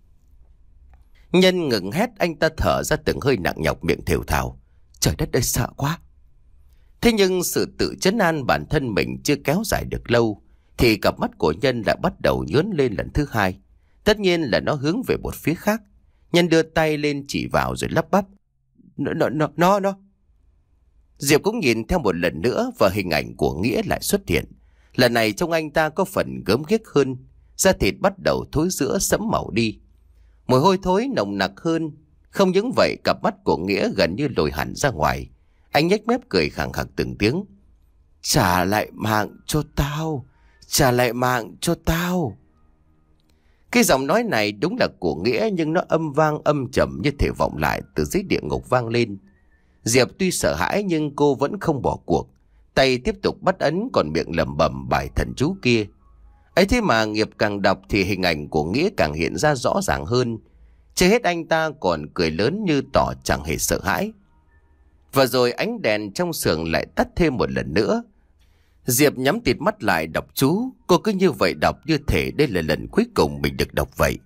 Nhân ngừng hét, anh ta thở ra từng hơi nặng nhọc, miệng thều thào. Trời đất ơi, sợ quá. Thế nhưng sự tự trấn an bản thân mình chưa kéo dài được lâu, thì cặp mắt của Nhân lại bắt đầu nhớn lên lần thứ hai. Tất nhiên là nó hướng về một phía khác. Nhân đưa tay lên chỉ vào rồi lắp bắp. Nó, nó, nó, nó, nó. Diệp cũng nhìn theo một lần nữa và hình ảnh của Nghĩa lại xuất hiện. Lần này trông anh ta có phần gớm ghiếc hơn, da thịt bắt đầu thối rữa sẫm màu đi. Mùi hôi thối nồng nặc hơn. Không những vậy, cặp mắt của Nghĩa gần như lồi hẳn ra ngoài. Anh nhếch mép cười khẳng khặc từng tiếng. Trả lại mạng cho tao, trả lại mạng cho tao. Cái giọng nói này đúng là của Nghĩa, nhưng nó âm vang âm trầm như thể vọng lại từ dưới địa ngục vang lên. Diệp tuy sợ hãi nhưng cô vẫn không bỏ cuộc. Tay tiếp tục bắt ấn, còn miệng lẩm bẩm bài thần chú kia. Ấy thế mà Nghiệp càng đọc thì hình ảnh của Nghĩa càng hiện ra rõ ràng hơn. Chưa hết anh ta còn cười lớn như tỏ chẳng hề sợ hãi. Và rồi ánh đèn trong xưởng lại tắt thêm một lần nữa. Diệp nhắm tịt mắt lại đọc chú. Cô cứ như vậy đọc như thể đây là lần cuối cùng mình được đọc vậy.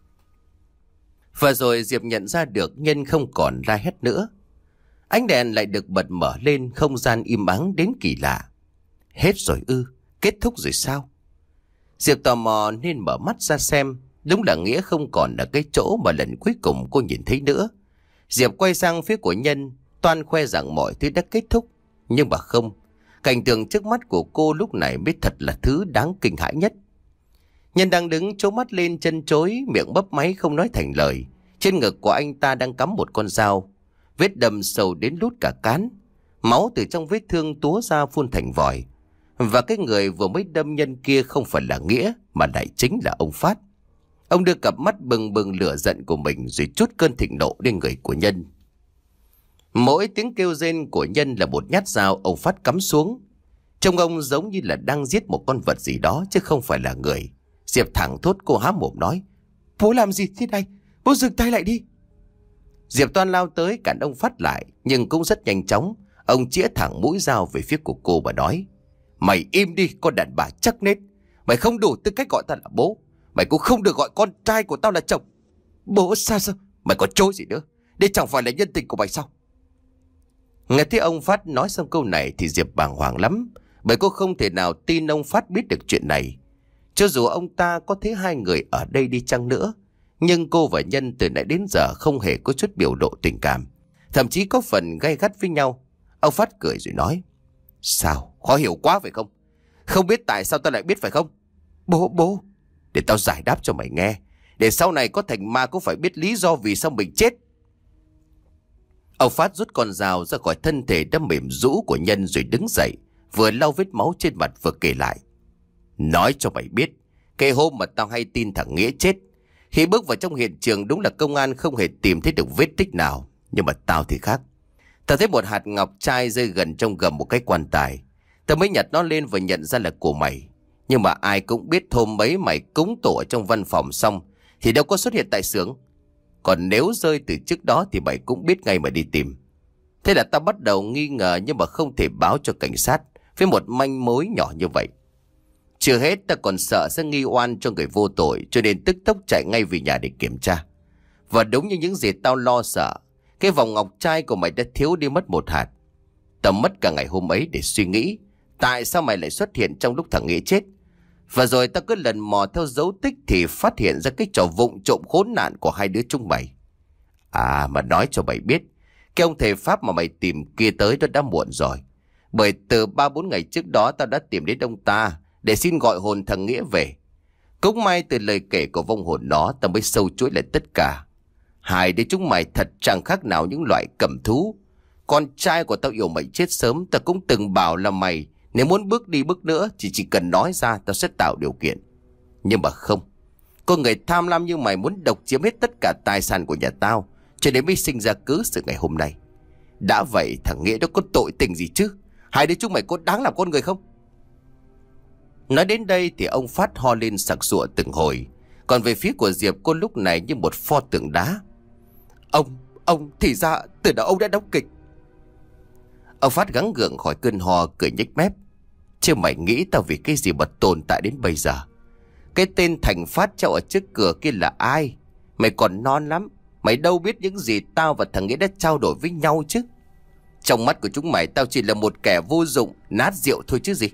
Và rồi Diệp nhận ra được Nhân không còn la hét nữa. Ánh đèn lại được bật mở lên, không gian im ắng đến kỳ lạ. Hết rồi ư? Kết thúc rồi sao? Diệp tò mò nên mở mắt ra xem. Đúng là Nghĩa không còn ở cái chỗ mà lần cuối cùng cô nhìn thấy nữa. Diệp quay sang phía của Nhân, toan khoe rằng mọi thứ đã kết thúc. Nhưng mà không. Cảnh tượng trước mắt của cô lúc này mới thật là thứ đáng kinh hãi nhất. Nhân đang đứng trố mắt lên chân chối, miệng bấp máy không nói thành lời. Trên ngực của anh ta đang cắm một con dao. Vết đâm sâu đến lút cả cán. Máu từ trong vết thương túa ra phun thành vòi. Và cái người vừa mới đâm Nhân kia không phải là Nghĩa, mà lại chính là ông Phát. Ông đưa cặp mắt bừng bừng lửa giận của mình rồi trút cơn thịnh nộ lên người của Nhân. Mỗi tiếng kêu rên của Nhân là một nhát dao ông Phát cắm xuống. Trông ông giống như là đang giết một con vật gì đó chứ không phải là người. Diệp thẳng thốt, cô há mồm nói. Bố làm gì thế này? Bố dừng tay lại đi. Diệp toan lao tới cản ông Phát lại, nhưng cũng rất nhanh chóng. Ông chĩa thẳng mũi dao về phía của cô và nói. Mày im đi, con đàn bà chắc nết. Mày không đủ tư cách gọi ta là bố. Mày cũng không được gọi con trai của tao là chồng. Bố sao sao? Mày còn chối gì nữa? Đây chẳng phải là nhân tình của mày sao? Nghe thấy ông Phát nói xong câu này thì Diệp bàng hoàng lắm. Bởi cô không thể nào tin ông Phát biết được chuyện này. Cho dù ông ta có thấy hai người ở đây đi chăng nữa, nhưng cô và Nhân từ nãy đến giờ không hề có chút biểu lộ tình cảm, thậm chí có phần gay gắt với nhau. Ông Phát cười rồi nói. Sao? Khó hiểu quá phải không? Không biết tại sao tao lại biết phải không? Bố, bố. Để tao giải đáp cho mày nghe. Để sau này có thành ma cũng phải biết lý do vì sao mình chết. Ông Phát rút con dao ra khỏi thân thể đã mềm rũ của Nhân rồi đứng dậy, vừa lau vết máu trên mặt vừa kể lại. Nói cho mày biết, cái hôm mà tao hay tin thằng Nghĩa chết, khi bước vào trong hiện trường đúng là công an không hề tìm thấy được vết tích nào. Nhưng mà tao thì khác. Tao thấy một hạt ngọc trai rơi gần trong gầm một cái quan tài. Tao mới nhặt nó lên và nhận ra là của mày. Nhưng mà ai cũng biết hôm ấy mày cúng tổ ở trong văn phòng xong thì đâu có xuất hiện tại xưởng. Còn nếu rơi từ trước đó thì mày cũng biết ngay mà đi tìm. Thế là tao bắt đầu nghi ngờ, nhưng mà không thể báo cho cảnh sát với một manh mối nhỏ như vậy. Chưa hết, ta còn sợ sẽ nghi oan cho người vô tội, cho nên tức tốc chạy ngay về nhà để kiểm tra. Và đúng như những gì tao lo sợ, cái vòng ngọc trai của mày đã thiếu đi mất một hạt. Tao mất cả ngày hôm ấy để suy nghĩ tại sao mày lại xuất hiện trong lúc thằng Nghĩa chết. Và rồi tao cứ lần mò theo dấu tích thì phát hiện ra cái trò vụng trộm khốn nạn của hai đứa chúng mày. À mà nói cho mày biết, cái ông thầy Pháp mà mày tìm kia tới đó đã muộn rồi. Bởi từ ba bốn ngày trước đó tao đã tìm đến ông ta để xin gọi hồn thằng Nghĩa về. Cũng may từ lời kể của vong hồn nó tao mới sâu chuỗi lại tất cả. Hai đứa chúng mày thật chẳng khác nào những loại cầm thú. Con trai của tao yêu mày chết sớm, tao cũng từng bảo là mày nếu muốn bước đi bước nữa thì chỉ cần nói ra tao sẽ tạo điều kiện. Nhưng mà không. Con người tham lam như mày muốn độc chiếm hết tất cả tài sản của nhà tao, cho đến mới sinh ra cớ sự ngày hôm nay. Đã vậy thằng Nghĩa đó có tội tình gì chứ? Hai đứa chúng mày có đáng làm con người không? Nói đến đây thì ông Phát ho lên sặc sụa từng hồi. Còn về phía của Diệp, cô lúc này như một pho tượng đá. Ông, ông, thì ra từ đó ông đã đóng kịch. Ông Phát gắng gượng khỏi cơn ho, cười nhếch mép. Chứ mày nghĩ tao vì cái gì mà tồn tại đến bây giờ? Cái tên Thành Phát treo ở trước cửa kia là ai? Mày còn non lắm. Mày đâu biết những gì tao và thằng Nghĩa đã trao đổi với nhau chứ. Trong mắt của chúng mày, tao chỉ là một kẻ vô dụng, nát rượu thôi chứ gì.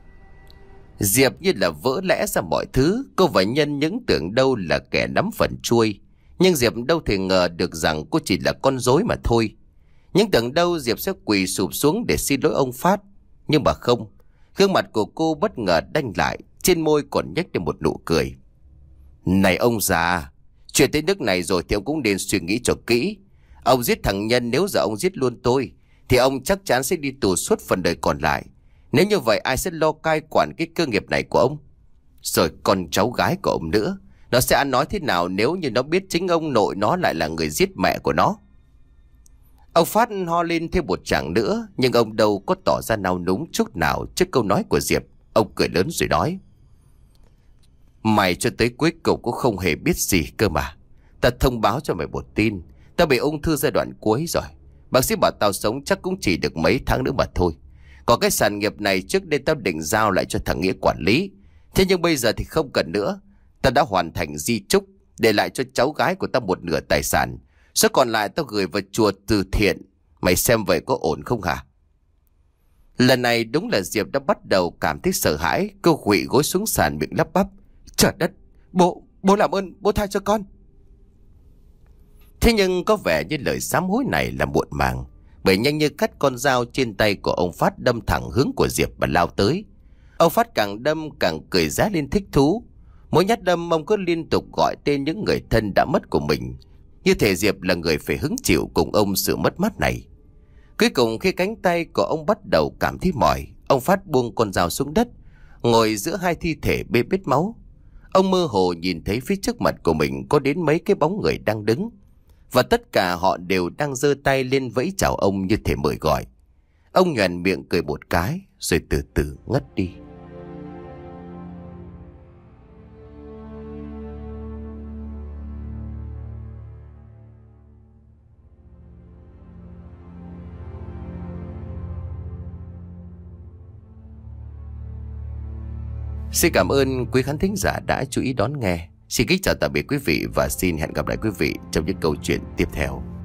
Diệp như là vỡ lẽ ra mọi thứ. Cô và Nhân những tưởng đâu là kẻ nắm phần chuôi. Nhưng Diệp đâu thể ngờ được rằng cô chỉ là con rối mà thôi. Nhưng tưởng đâu Diệp sẽ quỳ sụp xuống để xin lỗi ông Phát. Nhưng mà không. Gương mặt của cô bất ngờ đanh lại, trên môi còn nhếch lên một nụ cười. Này ông già, chuyện tới nước này rồi thì ông cũng nên suy nghĩ cho kỹ. Ông giết thằng Nhân, nếu giờ ông giết luôn tôi thì ông chắc chắn sẽ đi tù suốt phần đời còn lại. Nếu như vậy ai sẽ lo cai quản cái cơ nghiệp này của ông? Rồi con cháu gái của ông nữa, nó sẽ ăn nói thế nào nếu như nó biết chính ông nội nó lại là người giết mẹ của nó? Ông Phát ho lên thêm một tràng nữa, nhưng ông đâu có tỏ ra nao núng chút nào trước câu nói của Diệp. Ông cười lớn rồi nói. Mày cho tới cuối cùng cũng không hề biết gì cơ mà. Ta thông báo cho mày một tin. Ta bị ung thư giai đoạn cuối rồi. Bác sĩ bảo tao sống chắc cũng chỉ được mấy tháng nữa mà thôi. Còn cái sản nghiệp này trước đây tao định giao lại cho thằng Nghĩa quản lý. Thế nhưng bây giờ thì không cần nữa. Ta đã hoàn thành di chúc, để lại cho cháu gái của tao một nửa tài sản. Số còn lại tao gửi vào chùa từ thiện. Mày xem vậy có ổn không hả? Lần này đúng là Diệp đã bắt đầu cảm thấy sợ hãi. Cô quỵ gối xuống sàn miệng lắp bắp. Trời đất, bố, bố làm ơn, bố tha cho con. Thế nhưng có vẻ như lời sám hối này là muộn màng. Bởi nhanh như cắt, con dao trên tay của ông Phát đâm thẳng hướng của Diệp và lao tới. Ông Phát càng đâm càng cười ré lên thích thú. Mỗi nhát đâm ông cứ liên tục gọi tên những người thân đã mất của mình. Như thể Diệp là người phải hứng chịu cùng ông sự mất mát này. Cuối cùng khi cánh tay của ông bắt đầu cảm thấy mỏi, ông Phát buông con dao xuống đất, ngồi giữa hai thi thể bê bết máu. Ông mơ hồ nhìn thấy phía trước mặt của mình có đến mấy cái bóng người đang đứng. Và tất cả họ đều đang giơ tay lên vẫy chào ông như thể mời gọi. Ông nhoẻn miệng cười một cái rồi từ từ ngất đi. Xin cảm ơn quý khán thính giả đã chú ý đón nghe. Xin kính chào tạm biệt quý vị và xin hẹn gặp lại quý vị trong những câu chuyện tiếp theo.